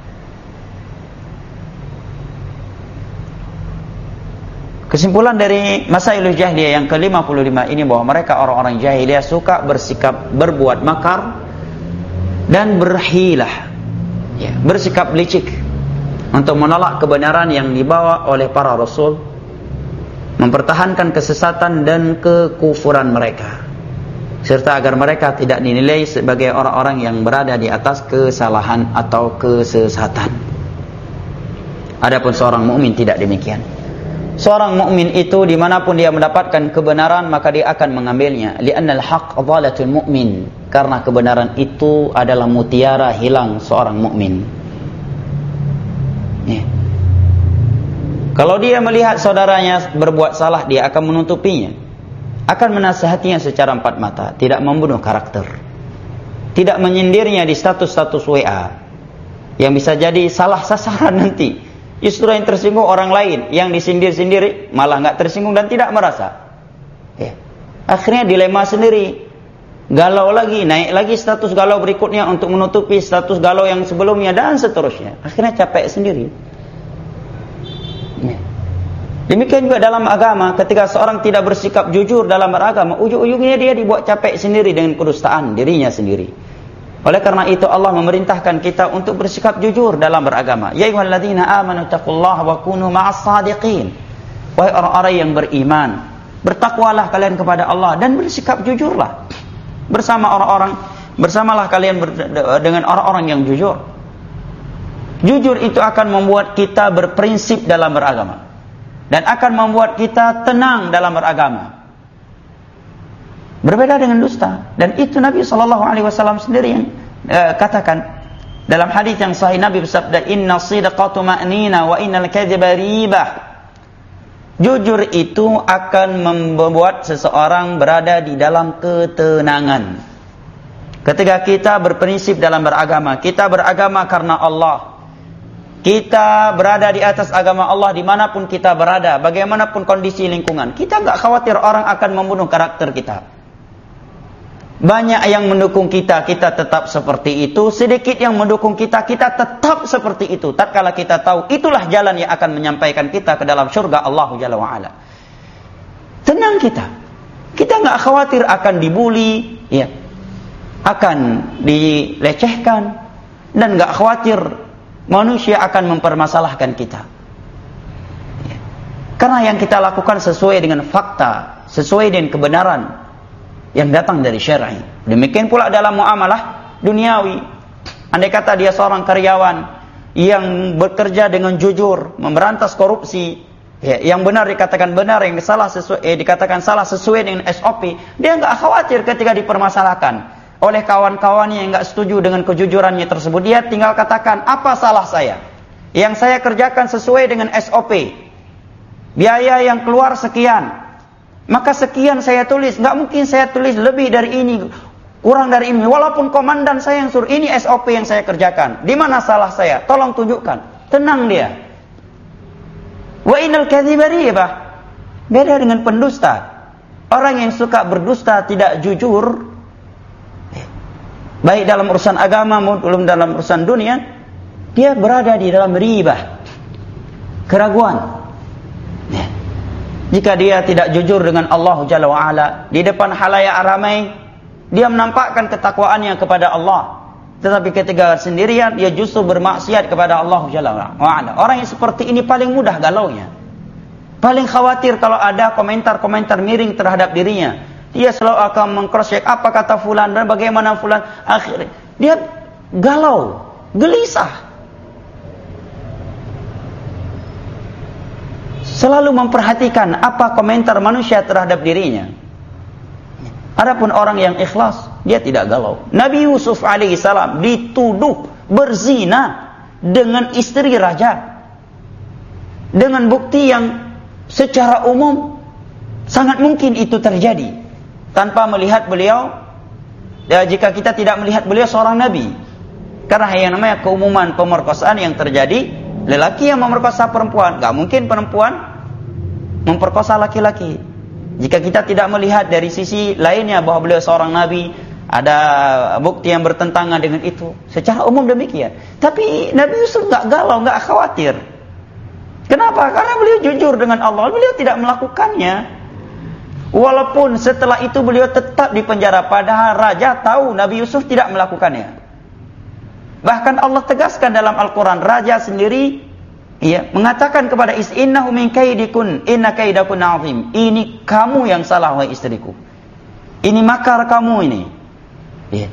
kesimpulan dari Masailul Jahiliyah yang ke lima puluh lima ini bahwa mereka orang-orang jahiliyah suka bersikap berbuat makar dan berhilah, ya, bersikap licik untuk menolak kebenaran yang dibawa oleh para rasul, mempertahankan kesesatan dan kekufuran mereka, serta agar mereka tidak dinilai sebagai orang-orang yang berada di atas kesalahan atau kesesatan. Adapun seorang mukmin tidak demikian. Seorang mukmin itu dimanapun dia mendapatkan kebenaran maka dia akan mengambilnya. Li'annal haqq dhalatul mu'min, karena kebenaran itu adalah mutiara hilang seorang mukmin. Ya. Kalau dia melihat saudaranya berbuat salah, dia akan menutupinya, akan menasihatinya secara empat mata, tidak membunuh karakter, tidak menyindirnya di status-status W A yang bisa jadi salah sasaran nanti. Justru yang tersinggung orang lain, yang disindir-sindiri malah nggak tersinggung dan tidak merasa. Ya. Akhirnya dilema sendiri, galau lagi, naik lagi status galau berikutnya untuk menutupi status galau yang sebelumnya dan seterusnya. Akhirnya capek sendiri. Ya. Demikian juga dalam agama, ketika seorang tidak bersikap jujur dalam beragama, ujung-ujungnya dia dibuat capek sendiri dengan kedustaan dirinya sendiri. Oleh karena itu Allah memerintahkan kita untuk bersikap jujur dalam beragama. Ya ayyuhalladzina amanu taqullaha wa kunu ma'as shadiqin. Wahai orang-orang yang beriman, bertakwalah kalian kepada Allah dan bersikap jujurlah bersama orang-orang, bersamalah kalian ber, dengan orang-orang yang jujur. Jujur itu akan membuat kita berprinsip dalam beragama dan akan membuat kita tenang dalam beragama. Berbeda dengan dusta, dan itu Nabi sallallahu alaihi wasallam sendiri yang uh, katakan dalam hadis yang sahih. Nabi bersabda, "Inna sidqa tuma'nina wa innal kadhiba ribah." Jujur itu akan membuat seseorang berada di dalam ketenangan. Ketika kita berprinsip dalam beragama, kita beragama karena Allah, kita berada di atas agama Allah dimanapun kita berada, bagaimanapun kondisi lingkungan, kita nggak khawatir orang akan membunuh karakter kita. Banyak yang mendukung kita, kita tetap seperti itu. Sedikit yang mendukung kita, kita tetap seperti itu. Tatkala kita tahu itulah jalan yang akan menyampaikan kita ke dalam surga Allah Jalla wa'ala. Tenang kita. Kita nggak khawatir akan dibuli, ya, akan dilecehkan, dan nggak khawatir manusia akan mempermasalahkan kita. Ya. Karena yang kita lakukan sesuai dengan fakta, sesuai dengan kebenaran yang datang dari syar'i. Demikian pula dalam muamalah duniawi. Andai kata dia seorang karyawan yang bekerja dengan jujur, memberantas korupsi, ya, yang benar dikatakan benar, yang salah sesuai eh, dikatakan salah sesuai dengan S O P, dia enggak khawatir ketika dipermasalahkan oleh kawan-kawannya yang enggak setuju dengan kejujurannya tersebut. Dia tinggal katakan, apa salah saya? Yang saya kerjakan sesuai dengan S O P. Biaya yang keluar sekian, maka sekian saya tulis, nggak mungkin saya tulis lebih dari ini, kurang dari ini. Walaupun komandan saya yang suruh, ini S O P yang saya kerjakan. Di mana salah saya? Tolong tunjukkan. Tenang dia. Wa innal kadhiba ribah. Beda dengan pendusta. Orang yang suka berdusta, tidak jujur, baik dalam urusan agama maupun dalam urusan dunia, dia berada di dalam ribah, keraguan. Jika dia tidak jujur dengan Allah Jalla wa'ala, di depan halayak ramai, dia menampakkan ketakwaannya kepada Allah. Tetapi ketika sendirian, dia justru bermaksiat kepada Allah Jalla wa'ala. Orang yang seperti ini paling mudah galaunya. Paling khawatir kalau ada komentar-komentar miring terhadap dirinya. Dia selalu akan meng-cross-check apa kata fulan dan bagaimana fulan. Akhirnya dia galau, gelisah. Selalu memperhatikan apa komentar manusia terhadap dirinya. Adapun orang yang ikhlas, dia tidak galau. Nabi Yusuf alaihissalam dituduh berzina dengan istri raja, dengan bukti yang secara umum sangat mungkin itu terjadi, tanpa melihat beliau. Ya, jika kita tidak melihat beliau seorang nabi, karena yang namanya keumuman pemerkosaan yang terjadi, lelaki yang memerkosa perempuan, gak mungkin perempuan memperkosa laki-laki. Jika kita tidak melihat dari sisi lainnya bahwa beliau seorang nabi, ada bukti yang bertentangan dengan itu, secara umum demikian. Tapi Nabi Yusuf gak galau, gak khawatir. Kenapa? Karena beliau jujur dengan Allah, beliau tidak melakukannya. Walaupun setelah itu beliau tetap di penjara, padahal raja tahu Nabi Yusuf tidak melakukannya. Bahkan Allah tegaskan dalam Al-Quran, raja sendiri ya, mengatakan kepada istri, innahu min kaidikun, inna kaidakun azim. Ini kamu yang salah, wahai istriku. Ini makar kamu ini. Ya.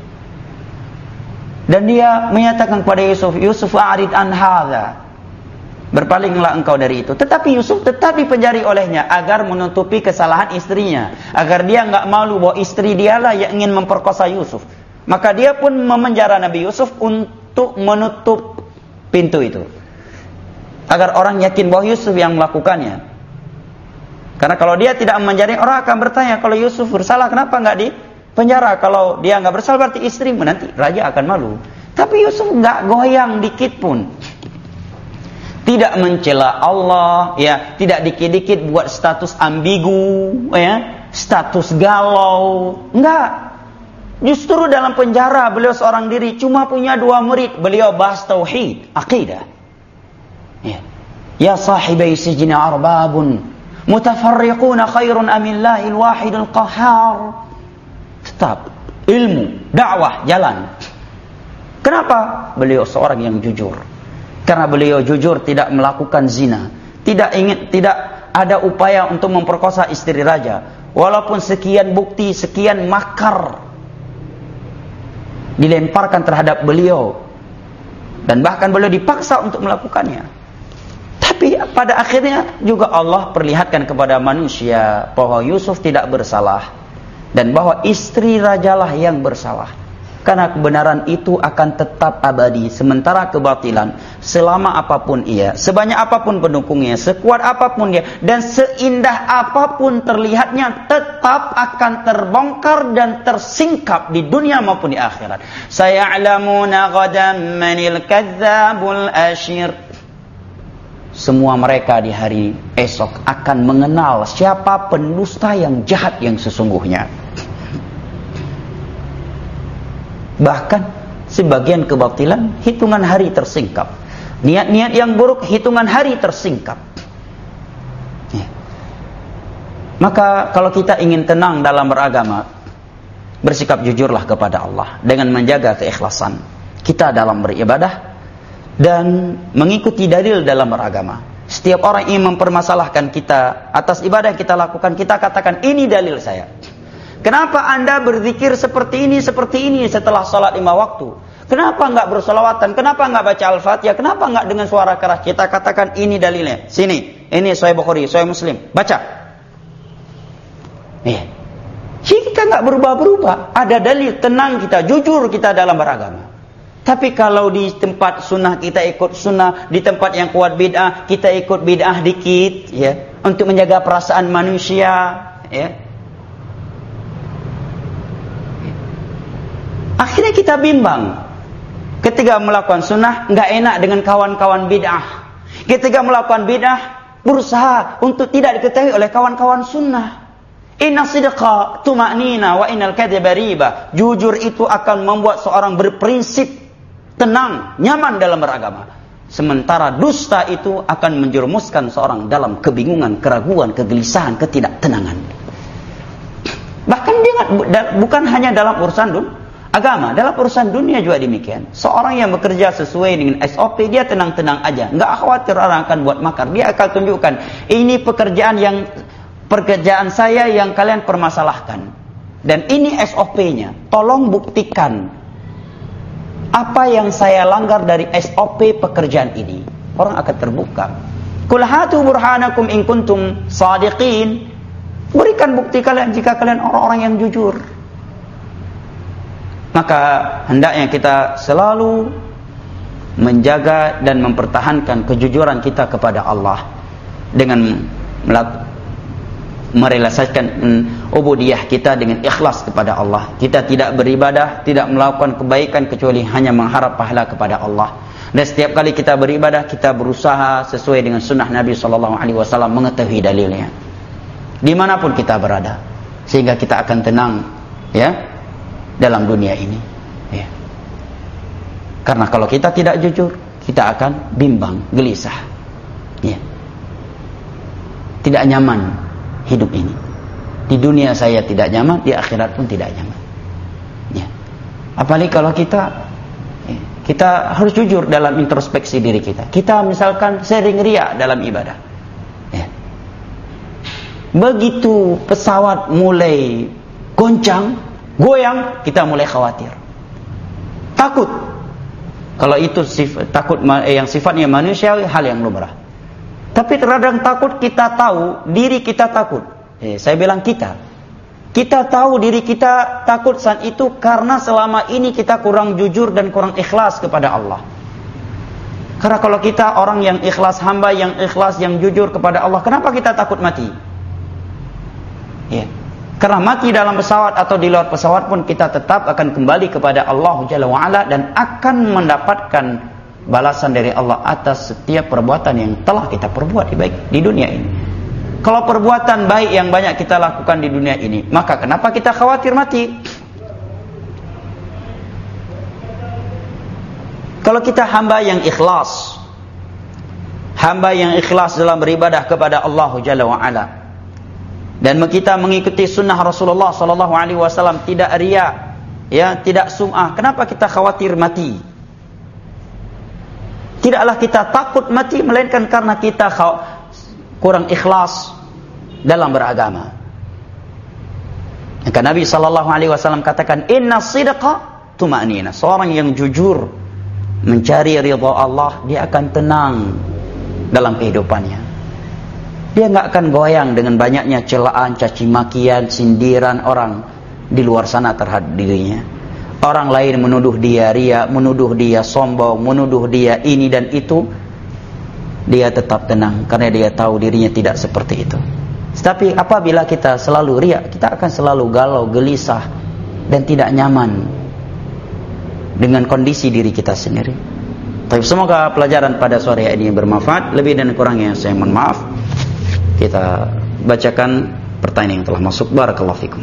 Dan dia menyatakan kepada Yusuf, Yusuf a'rid an hadza. Berpalinglah engkau dari itu. Tetapi Yusuf tetap dipenjari olehnya agar menutupi kesalahan istrinya, agar dia enggak malu bahwa istri dialah yang ingin memperkosa Yusuf. Maka dia pun memenjara Nabi Yusuf untuk menutup pintu itu, agar orang yakin bahwa Yusuf yang melakukannya. Karena kalau dia tidak memenjara, orang akan bertanya, kalau Yusuf bersalah kenapa enggak di penjara? Kalau dia enggak bersalah berarti istrimu, nanti raja akan malu. Tapi Yusuf enggak goyang dikit pun. Tidak mencela Allah, ya, tidak dikit-dikit buat status ambigu, ya, status galau. Enggak. Justru dalam penjara beliau seorang diri, cuma punya dua murid, beliau bahas tauhid, akidah. Ya, ya sahibai sijna arbabun mutafarriquna khairun amillahil wahidul qahhar. Tetap ilmu, dakwah jalan. Kenapa? Beliau seorang yang jujur. Karena beliau jujur tidak melakukan zina, tidak ingin, tidak ada upaya untuk memperkosa istri raja. Walaupun sekian bukti, sekian makar dilemparkan terhadap beliau, dan bahkan beliau dipaksa untuk melakukannya. Tapi pada akhirnya juga Allah perlihatkan kepada manusia bahwa Yusuf tidak bersalah dan bahwa istri rajalah yang bersalah. Karena kebenaran itu akan tetap abadi, sementara kebatilan selama apapun ia, sebanyak apapun pendukungnya, sekuat apapun dia, dan seindah apapun terlihatnya, tetap akan terbongkar dan tersingkap di dunia maupun di akhirat. Saya'lamuna ghadan manil kadzdzabul asyir. Semua mereka di hari esok akan mengenal siapa pendusta yang jahat yang sesungguhnya. Bahkan sebagian kebatilan hitungan hari tersingkap, niat-niat yang buruk hitungan hari tersingkap. Ya. Maka kalau kita ingin tenang dalam beragama, bersikap jujurlah kepada Allah dengan menjaga keikhlasan kita dalam beribadah dan mengikuti dalil dalam beragama. Setiap orang ingin mempermasalahkan kita atas ibadah yang kita lakukan, kita katakan ini dalil saya. Kenapa anda berzikir seperti ini, seperti ini setelah sholat lima waktu? Kenapa enggak bersolawatan? Kenapa enggak baca Al-Fatihah? Kenapa enggak dengan suara keras? Kita katakan ini dalilnya. Sini, ini Sahih Bukhari, Sahih Muslim. Baca. Iya. Kita enggak berubah-berubah. Ada dalil, tenang kita, jujur kita dalam beragama. Tapi kalau di tempat sunnah kita ikut sunnah, di tempat yang kuat bid'ah kita ikut bid'ah dikit, ya, untuk menjaga perasaan manusia, ya. Akhirnya kita bimbang. Ketika melakukan sunnah, enggak enak dengan kawan-kawan bid'ah. Ketika melakukan bid'ah, berusaha untuk tidak diketahui oleh kawan-kawan sunnah. Inna sidqa tuma'nina wa innal kadhiba riba. Jujur itu akan membuat seorang berprinsip, tenang, nyaman dalam beragama. Sementara dusta itu akan menjerumuskan seorang dalam kebingungan, keraguan, kegelisahan, ketidaktenangan. Bahkan dia bukan hanya dalam urusan dunia. agama, dalam urusan dunia juga demikian. Seorang yang bekerja sesuai dengan S O P, dia tenang-tenang aja, nggak khawatir orang akan buat makar. Dia akan tunjukkan, ini pekerjaan yang pekerjaan saya yang kalian permasalahkan, dan ini S O P-nya. Tolong buktikan apa yang saya langgar dari S O P pekerjaan ini. Orang akan terbuka. Qul hatu burhanakum in kuntum shadiqin. Berikan bukti kalian jika kalian orang-orang yang jujur. Maka hendaknya kita selalu menjaga dan mempertahankan kejujuran kita kepada Allah dengan merealisasikan ubudiyah kita dengan ikhlas kepada Allah. Kita tidak beribadah, tidak melakukan kebaikan kecuali hanya mengharap pahala kepada Allah. Dan setiap kali kita beribadah, kita berusaha sesuai dengan sunnah Nabi sallallahu alaihi wasallam, mengetahui dalilnya dimanapun kita berada, sehingga kita akan tenang, ya, dalam dunia ini, ya. Karena kalau kita tidak jujur, kita akan bimbang, gelisah, ya. Tidak nyaman hidup ini. Di dunia saya tidak nyaman, di akhirat pun tidak nyaman, ya. Apalagi kalau kita, ya, kita harus jujur dalam introspeksi diri kita. Kita misalkan sering riya dalam ibadah, ya. Begitu pesawat mulai goncang, goyang, kita mulai khawatir, takut. Kalau itu sifat, takut yang sifatnya manusiawi, hal yang lumrah. Tapi terkadang takut kita tahu diri kita takut. Eh, saya bilang kita, kita tahu diri kita takut saat itu karena selama ini kita kurang jujur dan kurang ikhlas kepada Allah. Karena kalau kita orang yang ikhlas, hamba yang ikhlas, yang jujur kepada Allah, kenapa kita takut mati? Ya. Karena mati dalam pesawat atau di luar pesawat pun kita tetap akan kembali kepada Allah Jalla wa'ala dan akan mendapatkan balasan dari Allah atas setiap perbuatan yang telah kita perbuat di baik di dunia ini. Kalau perbuatan baik yang banyak kita lakukan di dunia ini, maka kenapa kita khawatir mati? Kalau kita hamba yang ikhlas, hamba yang ikhlas dalam beribadah kepada Allah Jalla wa'ala, dan kita mengikuti sunnah Rasulullah sallallahu alaihi wasallam, tidak riya, ya, tidak sum'ah, kenapa kita khawatir mati? Tidaklah kita takut mati, melainkan karena kita kurang ikhlas dalam beragama. Maka Nabi sallallahu alaihi wasallam katakan, inna sidqa tuma'nina. Seorang yang jujur mencari ridha Allah, dia akan tenang dalam kehidupannya. Dia nggak akan goyang dengan banyaknya celaan, caci makian, sindiran orang di luar sana terhadap dirinya. Orang lain menuduh dia riya, menuduh dia sombong, menuduh dia ini dan itu. Dia tetap tenang karena dia tahu dirinya tidak seperti itu. Tapi apabila kita selalu riya, kita akan selalu galau, gelisah, dan tidak nyaman dengan kondisi diri kita sendiri. Tapi semoga pelajaran pada sore ini bermanfaat. Lebih dan kurangnya saya mohon maaf. Kita bacakan pertanyaan yang telah masuk. Barakallahu fikum.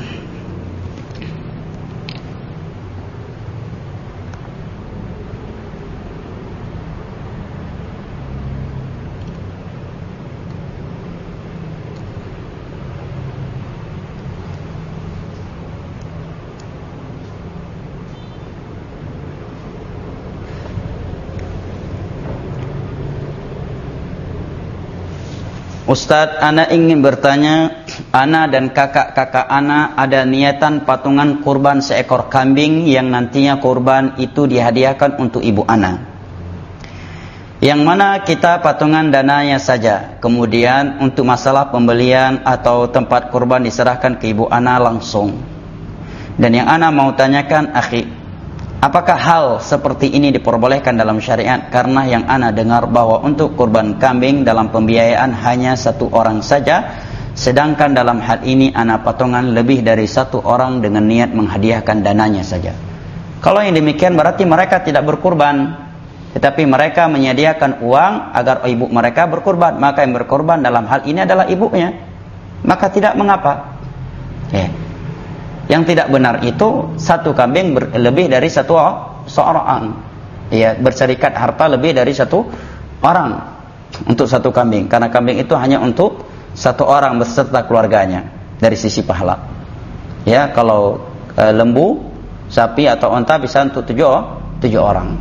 Ustadz, ana ingin bertanya, ana dan kakak-kakak ana ada niatan patungan kurban seekor kambing yang nantinya kurban itu dihadiahkan untuk ibu ana. Yang mana kita patungan dananya saja, kemudian untuk masalah pembelian atau tempat kurban diserahkan ke ibu ana langsung. Dan yang ana mau tanyakan, akhi, apakah hal seperti ini diperbolehkan dalam syariat? Karena yang ana dengar bahwa untuk kurban kambing dalam pembiayaan hanya satu orang saja, sedangkan dalam hal ini ana patungan lebih dari satu orang dengan niat menghadiahkan dananya saja. Kalau yang demikian berarti mereka tidak berkurban, tetapi mereka menyediakan uang agar ibu mereka berkurban. Maka yang berkurban dalam hal ini adalah ibunya, maka tidak mengapa. Ya. Yang tidak benar itu satu kambing ber, lebih dari satu seorang, ya, berserikat harta lebih dari satu orang untuk satu kambing, karena kambing itu hanya untuk satu orang beserta keluarganya dari sisi pahala. Ya, kalau e, lembu sapi atau unta bisa untuk tujuh, tujuh orang.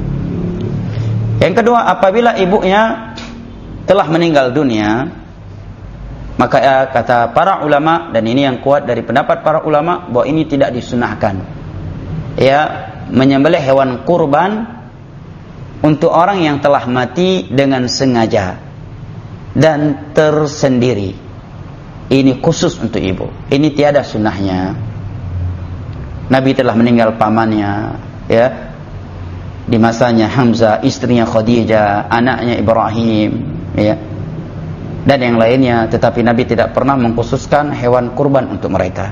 Yang kedua, apabila ibunya telah meninggal dunia, maka ya, kata para ulama, dan ini yang kuat dari pendapat para ulama, bahwa ini tidak disunahkan, ya, menyembelih hewan kurban untuk orang yang telah mati dengan sengaja dan tersendiri. Ini khusus untuk ibu. Ini tiada sunnahnya. Nabi telah meninggal pamannya, ya, di masanya Hamzah, istrinya Khadijah, anaknya Ibrahim, ya, dan yang lainnya, tetapi Nabi tidak pernah mengkhususkan hewan kurban untuk mereka,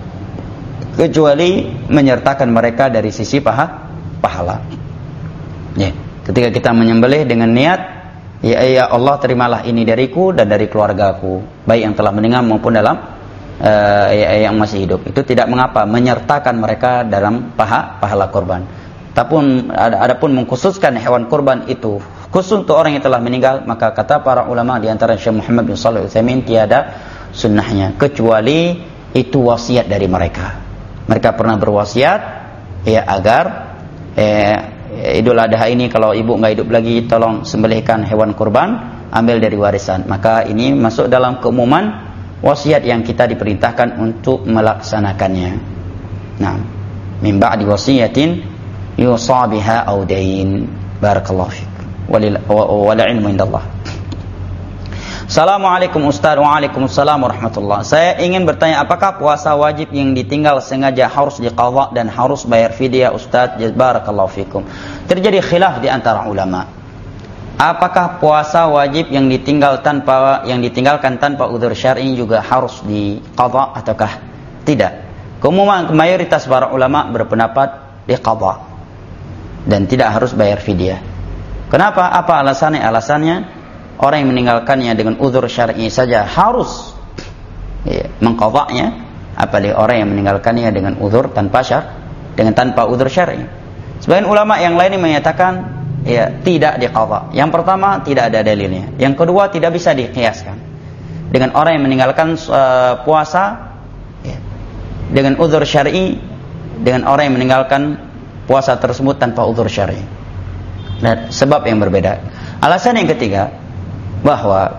kecuali menyertakan mereka dari sisi paha, pahala. Ya, ketika kita menyembelih dengan niat, ya, ya Allah, terimalah ini dariku dan dari keluargaku, baik yang telah meninggal maupun dalam uh, ya, yang masih hidup. Itu tidak mengapa menyertakan mereka dalam paha, pahala kurban. Tapi adapun mengkhususkan hewan kurban itu khusus untuk orang yang telah meninggal, maka kata para ulama di antara Syekh Muhammad bin Shalih Al-Utsaimin, tiada sunnahnya, kecuali itu wasiat dari mereka. Mereka pernah berwasiat, ya, agar eh, Idul Adha ini kalau ibu nggak hidup lagi, tolong sembelihkan hewan kurban, ambil dari warisan. Maka ini masuk dalam keumuman wasiat yang kita diperintahkan untuk melaksanakannya. Nah, min ba'di wasiyatin yusa biha aw dain. Barakallahu fiik. Wal ilmu indallah. Assalamualaikum Ustaz. Waalaikumsalam warahmatullah. Saya ingin bertanya, apakah puasa wajib yang ditinggal sengaja harus diqadha dan harus bayar fidyah Ustaz? Barakallahu fikum. Terjadi khilaf di antara ulama. Apakah puasa wajib yang ditinggal tanpa yang ditinggalkan tanpa udzur syar'i juga harus diqadha ataukah tidak? Keumuman mayoritas para ulama berpendapat diqadha dan tidak harus bayar fidyah. Kenapa? Apa alasannya? Alasannya orang yang meninggalkannya dengan udzur syar'i saja harus, ya, mengqadha'nya, apalagi orang yang meninggalkannya dengan udzur tanpa syar, dengan tanpa udzur syar'i. Sebagian ulama yang lain menyatakan, ya, tidak diqadha. Yang pertama, tidak ada dalilnya. Yang kedua, tidak bisa diqiyaskan dengan orang yang meninggalkan uh, puasa, ya, dengan udzur syar'i, dengan orang yang meninggalkan puasa tersebut tanpa udzur syar'i. Dan sebab yang berbeda. Alasan yang ketiga, bahwa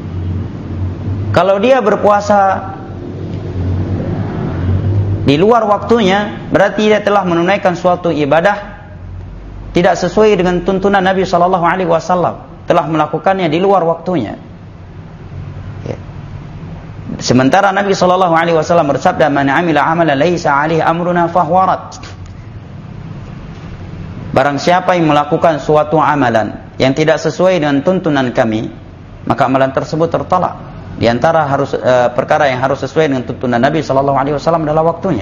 kalau dia berpuasa di luar waktunya, berarti dia telah menunaikan suatu ibadah tidak sesuai dengan tuntunan Nabi sallallahu alaihi wasallam, telah melakukannya di luar waktunya. Ya. Sementara Nabi sallallahu alaihi wasallam bersabda, "Man 'amila 'amalan laisa 'alaihi amruna fahuwa rad." Barang siapa yang melakukan suatu amalan yang tidak sesuai dengan tuntunan kami, maka amalan tersebut tertolak. Di antara harus e, perkara yang harus sesuai dengan tuntunan Nabi sallallahu alaihi wasallam adalah waktunya.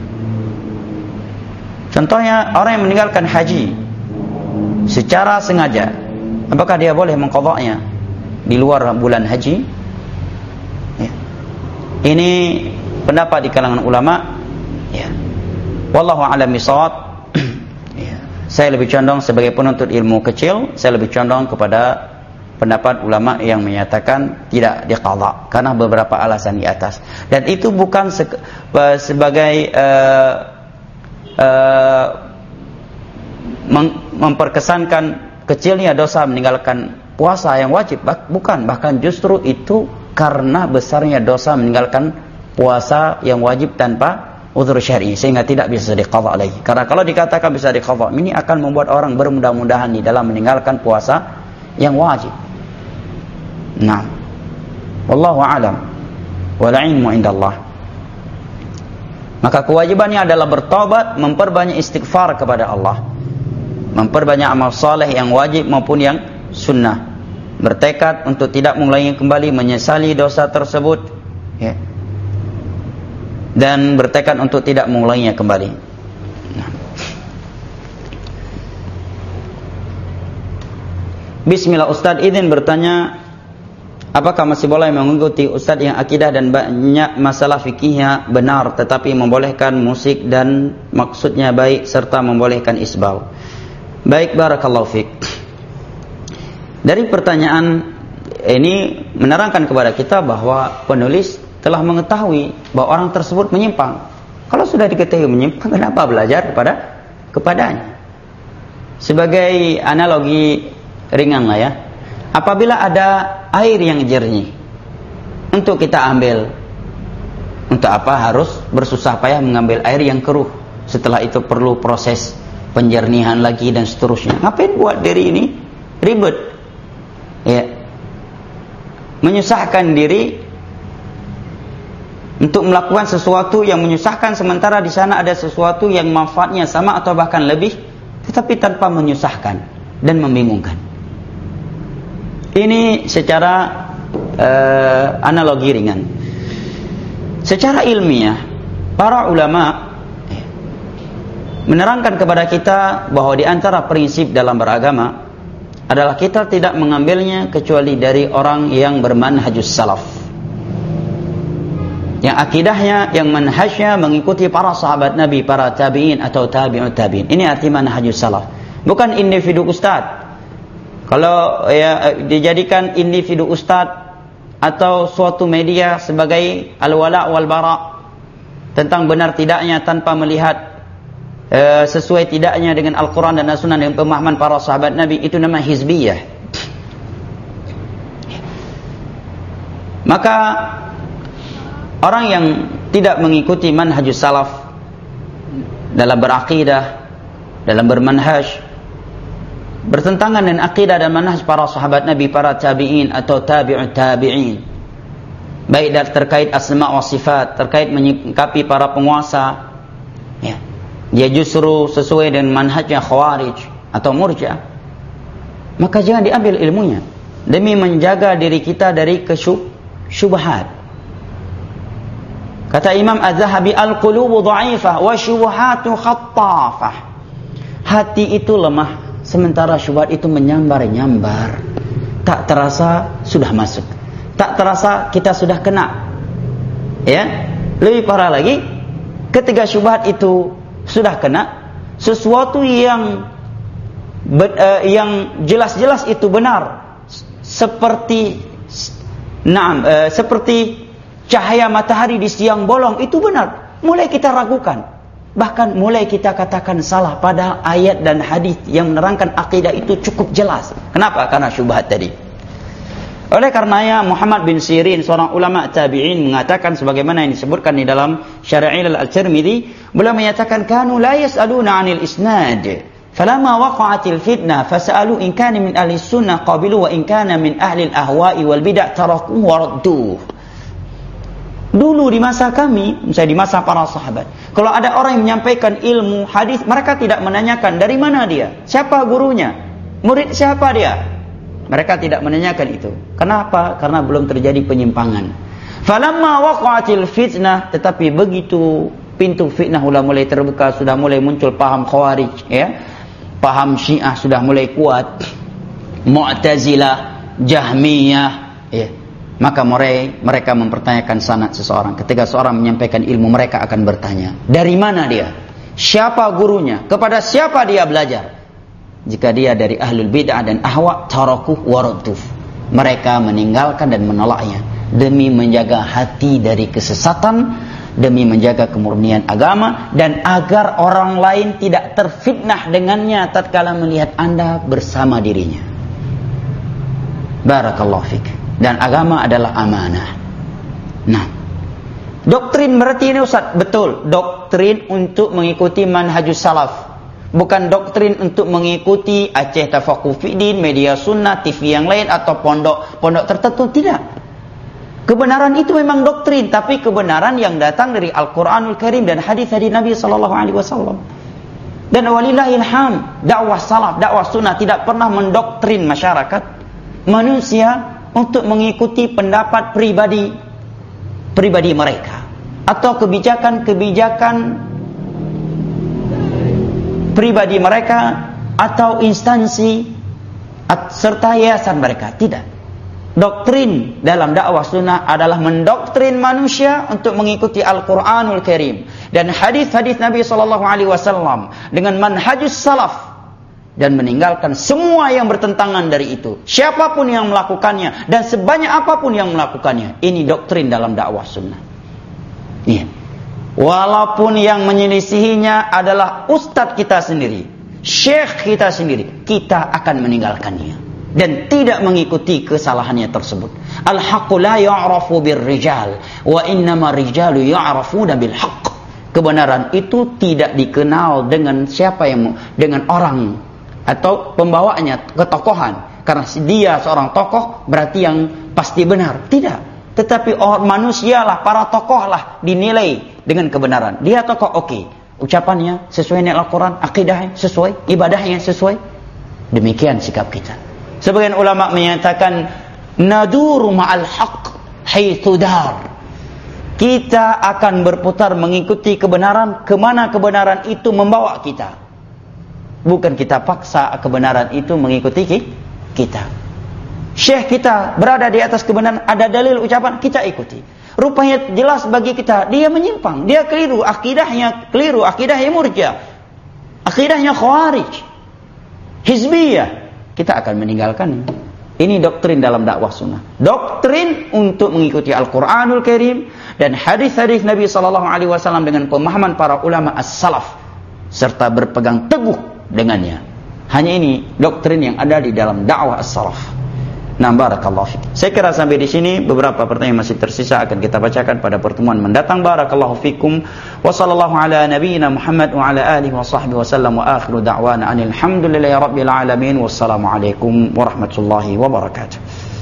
Contohnya, orang yang meninggalkan haji secara sengaja, apakah dia boleh mengqadha'nya di luar bulan haji? Ya. Ini pendapat di kalangan ulama. Ya. Wallahu a'lam bishawab. Saya lebih condong sebagai penuntut ilmu kecil, saya lebih condong kepada pendapat ulama yang menyatakan tidak diqadha karena beberapa alasan di atas. Dan itu bukan se sebagai uh, uh, memperkesankan kecilnya dosa meninggalkan puasa yang wajib, bukan, bahkan justru itu karena besarnya dosa meninggalkan puasa yang wajib tanpa udzur syar'i, sehingga tidak bisa diqadha lagi. Karena kalau dikatakan bisa diqadha, ini akan membuat orang bermudah-mudahan di dalam meninggalkan puasa yang wajib. Nah, wallahu a'lam wal ilmu indallah. Maka kewajibannya adalah bertobat, memperbanyak istighfar kepada Allah, memperbanyak amal saleh yang wajib maupun yang sunnah, bertekad untuk tidak mengulangi kembali, menyesali dosa tersebut, ya, dan bertekad untuk tidak mengulanginya kembali. Nah. Bismillah, Ustaz izin bertanya, apakah masih boleh mengikuti Ustaz yang akidah dan banyak masalah fikihnya benar tetapi membolehkan musik dan maksudnya baik serta membolehkan isbal? Baik, barakallahu fiik. Dari pertanyaan ini menerangkan kepada kita bahwa penulis telah mengetahui bahwa orang tersebut menyimpang. Kalau sudah diketahui menyimpang, kenapa belajar kepada kepadanya? Sebagai analogi ringan lah ya. Apabila ada air yang jernih untuk kita ambil, untuk apa harus bersusah payah mengambil air yang keruh? Setelah itu perlu proses penjernihan lagi dan seterusnya. Ngapain buat diri ini ribet? Ya. Menyusahkan diri untuk melakukan sesuatu yang menyusahkan, sementara di sana ada sesuatu yang manfaatnya sama atau bahkan lebih, tetapi tanpa menyusahkan dan membingungkan. Ini secara uh, analogi ringan. Secara ilmiah, para ulama menerangkan kepada kita bahwa di antara prinsip dalam beragama adalah kita tidak mengambilnya kecuali dari orang yang bermanhajus salaf, yang akidahnya, yang manhajnya mengikuti para sahabat Nabi, para tabi'in atau tabi'ut tabi'in. Ini arti manhajus salaf, bukan individu ustaz. Kalau ya dijadikan individu ustaz atau suatu media sebagai al-wala wal bara tentang benar tidaknya tanpa melihat e, sesuai tidaknya dengan Al-Quran dan As-Sunnah dengan pemahaman para sahabat Nabi, itu nama hizbiyah. Maka orang yang tidak mengikuti manhajus salaf dalam berakidah, dalam bermanhaj, bertentangan dengan akidah dan manhaj para sahabat Nabi, para tabi'in atau tabi'ut tabi'in, baik dari terkait asma wa sifat, terkait menyikapi para penguasa, ya, dia justru sesuai dengan manhajnya khawarij atau murji'ah, maka jangan diambil ilmunya demi menjaga diri kita dari kesyubhat. Kata Imam Az-Zahabi, al-qulubu dha'ifah wa syubhatu khattafah. Hati itu lemah, sementara syubhat itu menyambar-nyambar. Tak terasa sudah masuk, tak terasa kita sudah kena. Ya, lebih parah lagi, ketika syubhat itu sudah kena, sesuatu yang uh, yang jelas-jelas itu benar, seperti naam, uh, seperti cahaya matahari di siang bolong, itu benar, mulai kita ragukan. Bahkan mulai kita katakan salah, padahal ayat dan hadis yang menerangkan akidah itu cukup jelas. Kenapa? Karena syubhat tadi. Oleh karenanya Muhammad bin Sirin, seorang ulama tabi'in, mengatakan sebagaimana yang disebutkan di dalam Syara'il al-Tirmidzi, beliau menyatakan kanu la yas'aluna 'anil isnad falamma waqa'atil fitnah fas'alu in kana min ahli sunnah qabilu wa in kana min ahli al-ahwa'i wal bid'ah taraku wa raddu. Dulu di masa kami, misalnya di masa para sahabat, kalau ada orang yang menyampaikan ilmu hadis, mereka tidak menanyakan dari mana dia, siapa gurunya, murid siapa dia. Mereka tidak menanyakan itu. Kenapa? Karena belum terjadi penyimpangan. Falamma waqa'atil fitnah, tetapi begitu pintu fitnah sudah mulai terbuka, sudah mulai muncul paham khawarij, ya, paham syiah sudah mulai kuat, mu'tazilah, jahmiyah, ya, maka mereka mempertanyakan sanad seseorang. Ketika seorang menyampaikan ilmu, mereka akan bertanya, dari mana dia? Siapa gurunya? Kepada siapa dia belajar? Jika dia dari ahlul bid'ah dan ahwa, tarakuh waradduh, mereka meninggalkan dan menolaknya demi menjaga hati dari kesesatan, demi menjaga kemurnian agama, dan agar orang lain tidak terfitnah dengannya tatkala melihat Anda bersama dirinya. Barakallahu fik. Dan agama adalah amanah. Nah, doktrin berarti ini Ustaz, betul, doktrin untuk mengikuti manhajus salaf, bukan doktrin untuk mengikuti Aceh Tafaquh Fiddin, media sunnah, T V yang lain, atau pondok-pondok tertentu. Tidak. Kebenaran itu memang doktrin, tapi kebenaran yang datang dari Al-Quranul Karim dan hadis-hadis Nabi sallallahu alaihi wasallam. Dan walillahil hamd, dakwah salaf, dakwah sunnah tidak pernah mendoktrin masyarakat manusia untuk mengikuti pendapat pribadi pribadi mereka atau kebijakan-kebijakan pribadi mereka atau instansi serta yayasan mereka. Tidak. Doktrin dalam dakwah sunnah adalah mendoktrin manusia untuk mengikuti Al-Quranul Karim dan hadis-hadis Nabi sallallahu alaihi wasallam dengan manhajus salaf, dan meninggalkan semua yang bertentangan dari itu, siapapun yang melakukannya dan sebanyak apapun yang melakukannya. Ini doktrin dalam dakwah sunnah. Iya. Walaupun yang menyelisihinya adalah ustadz kita sendiri, syekh kita sendiri, kita akan meninggalkannya dan tidak mengikuti kesalahannya tersebut. Al-haqqu la ya'rafu birrijal wa innama rijalu ya'rafuna bil haqq. Kebenaran itu tidak dikenal dengan siapa yang dengan orang atau pembawanya, ketokohan. Karena dia seorang tokoh berarti yang pasti benar. Tidak. Tetapi orang manusialah, para tokohlah dinilai dengan kebenaran. Dia tokoh, oke. Okay. Ucapannya sesuai dengan Al-Quran, akidahnya sesuai, ibadahnya sesuai. Demikian sikap kita. Sebagian ulama menyatakan naduru ma'al haqq haitsu dar. Kita akan berputar mengikuti kebenaran kemana kebenaran itu membawa kita. Bukan kita paksa kebenaran itu mengikuti kita. Syekh kita berada di atas kebenaran, ada dalil ucapan, kita ikuti. Rupanya jelas bagi kita, dia menyimpang, dia keliru, akidahnya keliru, akidahnya murji'ah, akidahnya khawarij, hizbiyah. Kita akan meninggalkan. Ini doktrin dalam dakwah sunnah. Doktrin untuk mengikuti Al-Quranul Karim dan hadis-hadis Nabi sallallahu alaihi wasallam dengan pemahaman para ulama as-salaf serta berpegang teguh dengannya. Hanya ini doktrin yang ada di dalam dakwah as-salaf. Nah, barakallahu fiik. Saya kira sampai di sini, beberapa pertanyaan masih tersisa akan kita bacakan pada pertemuan mendatang. Barakallahu fikum. Wa sallallahu ala nabiyyina Muhammad wa ala alihi wa sahbihi wa sallam wa akhiru da'wana anil hamdulillahi rabbil alamin. Wassalamu alaikum warahmatullahi wabarakatuh.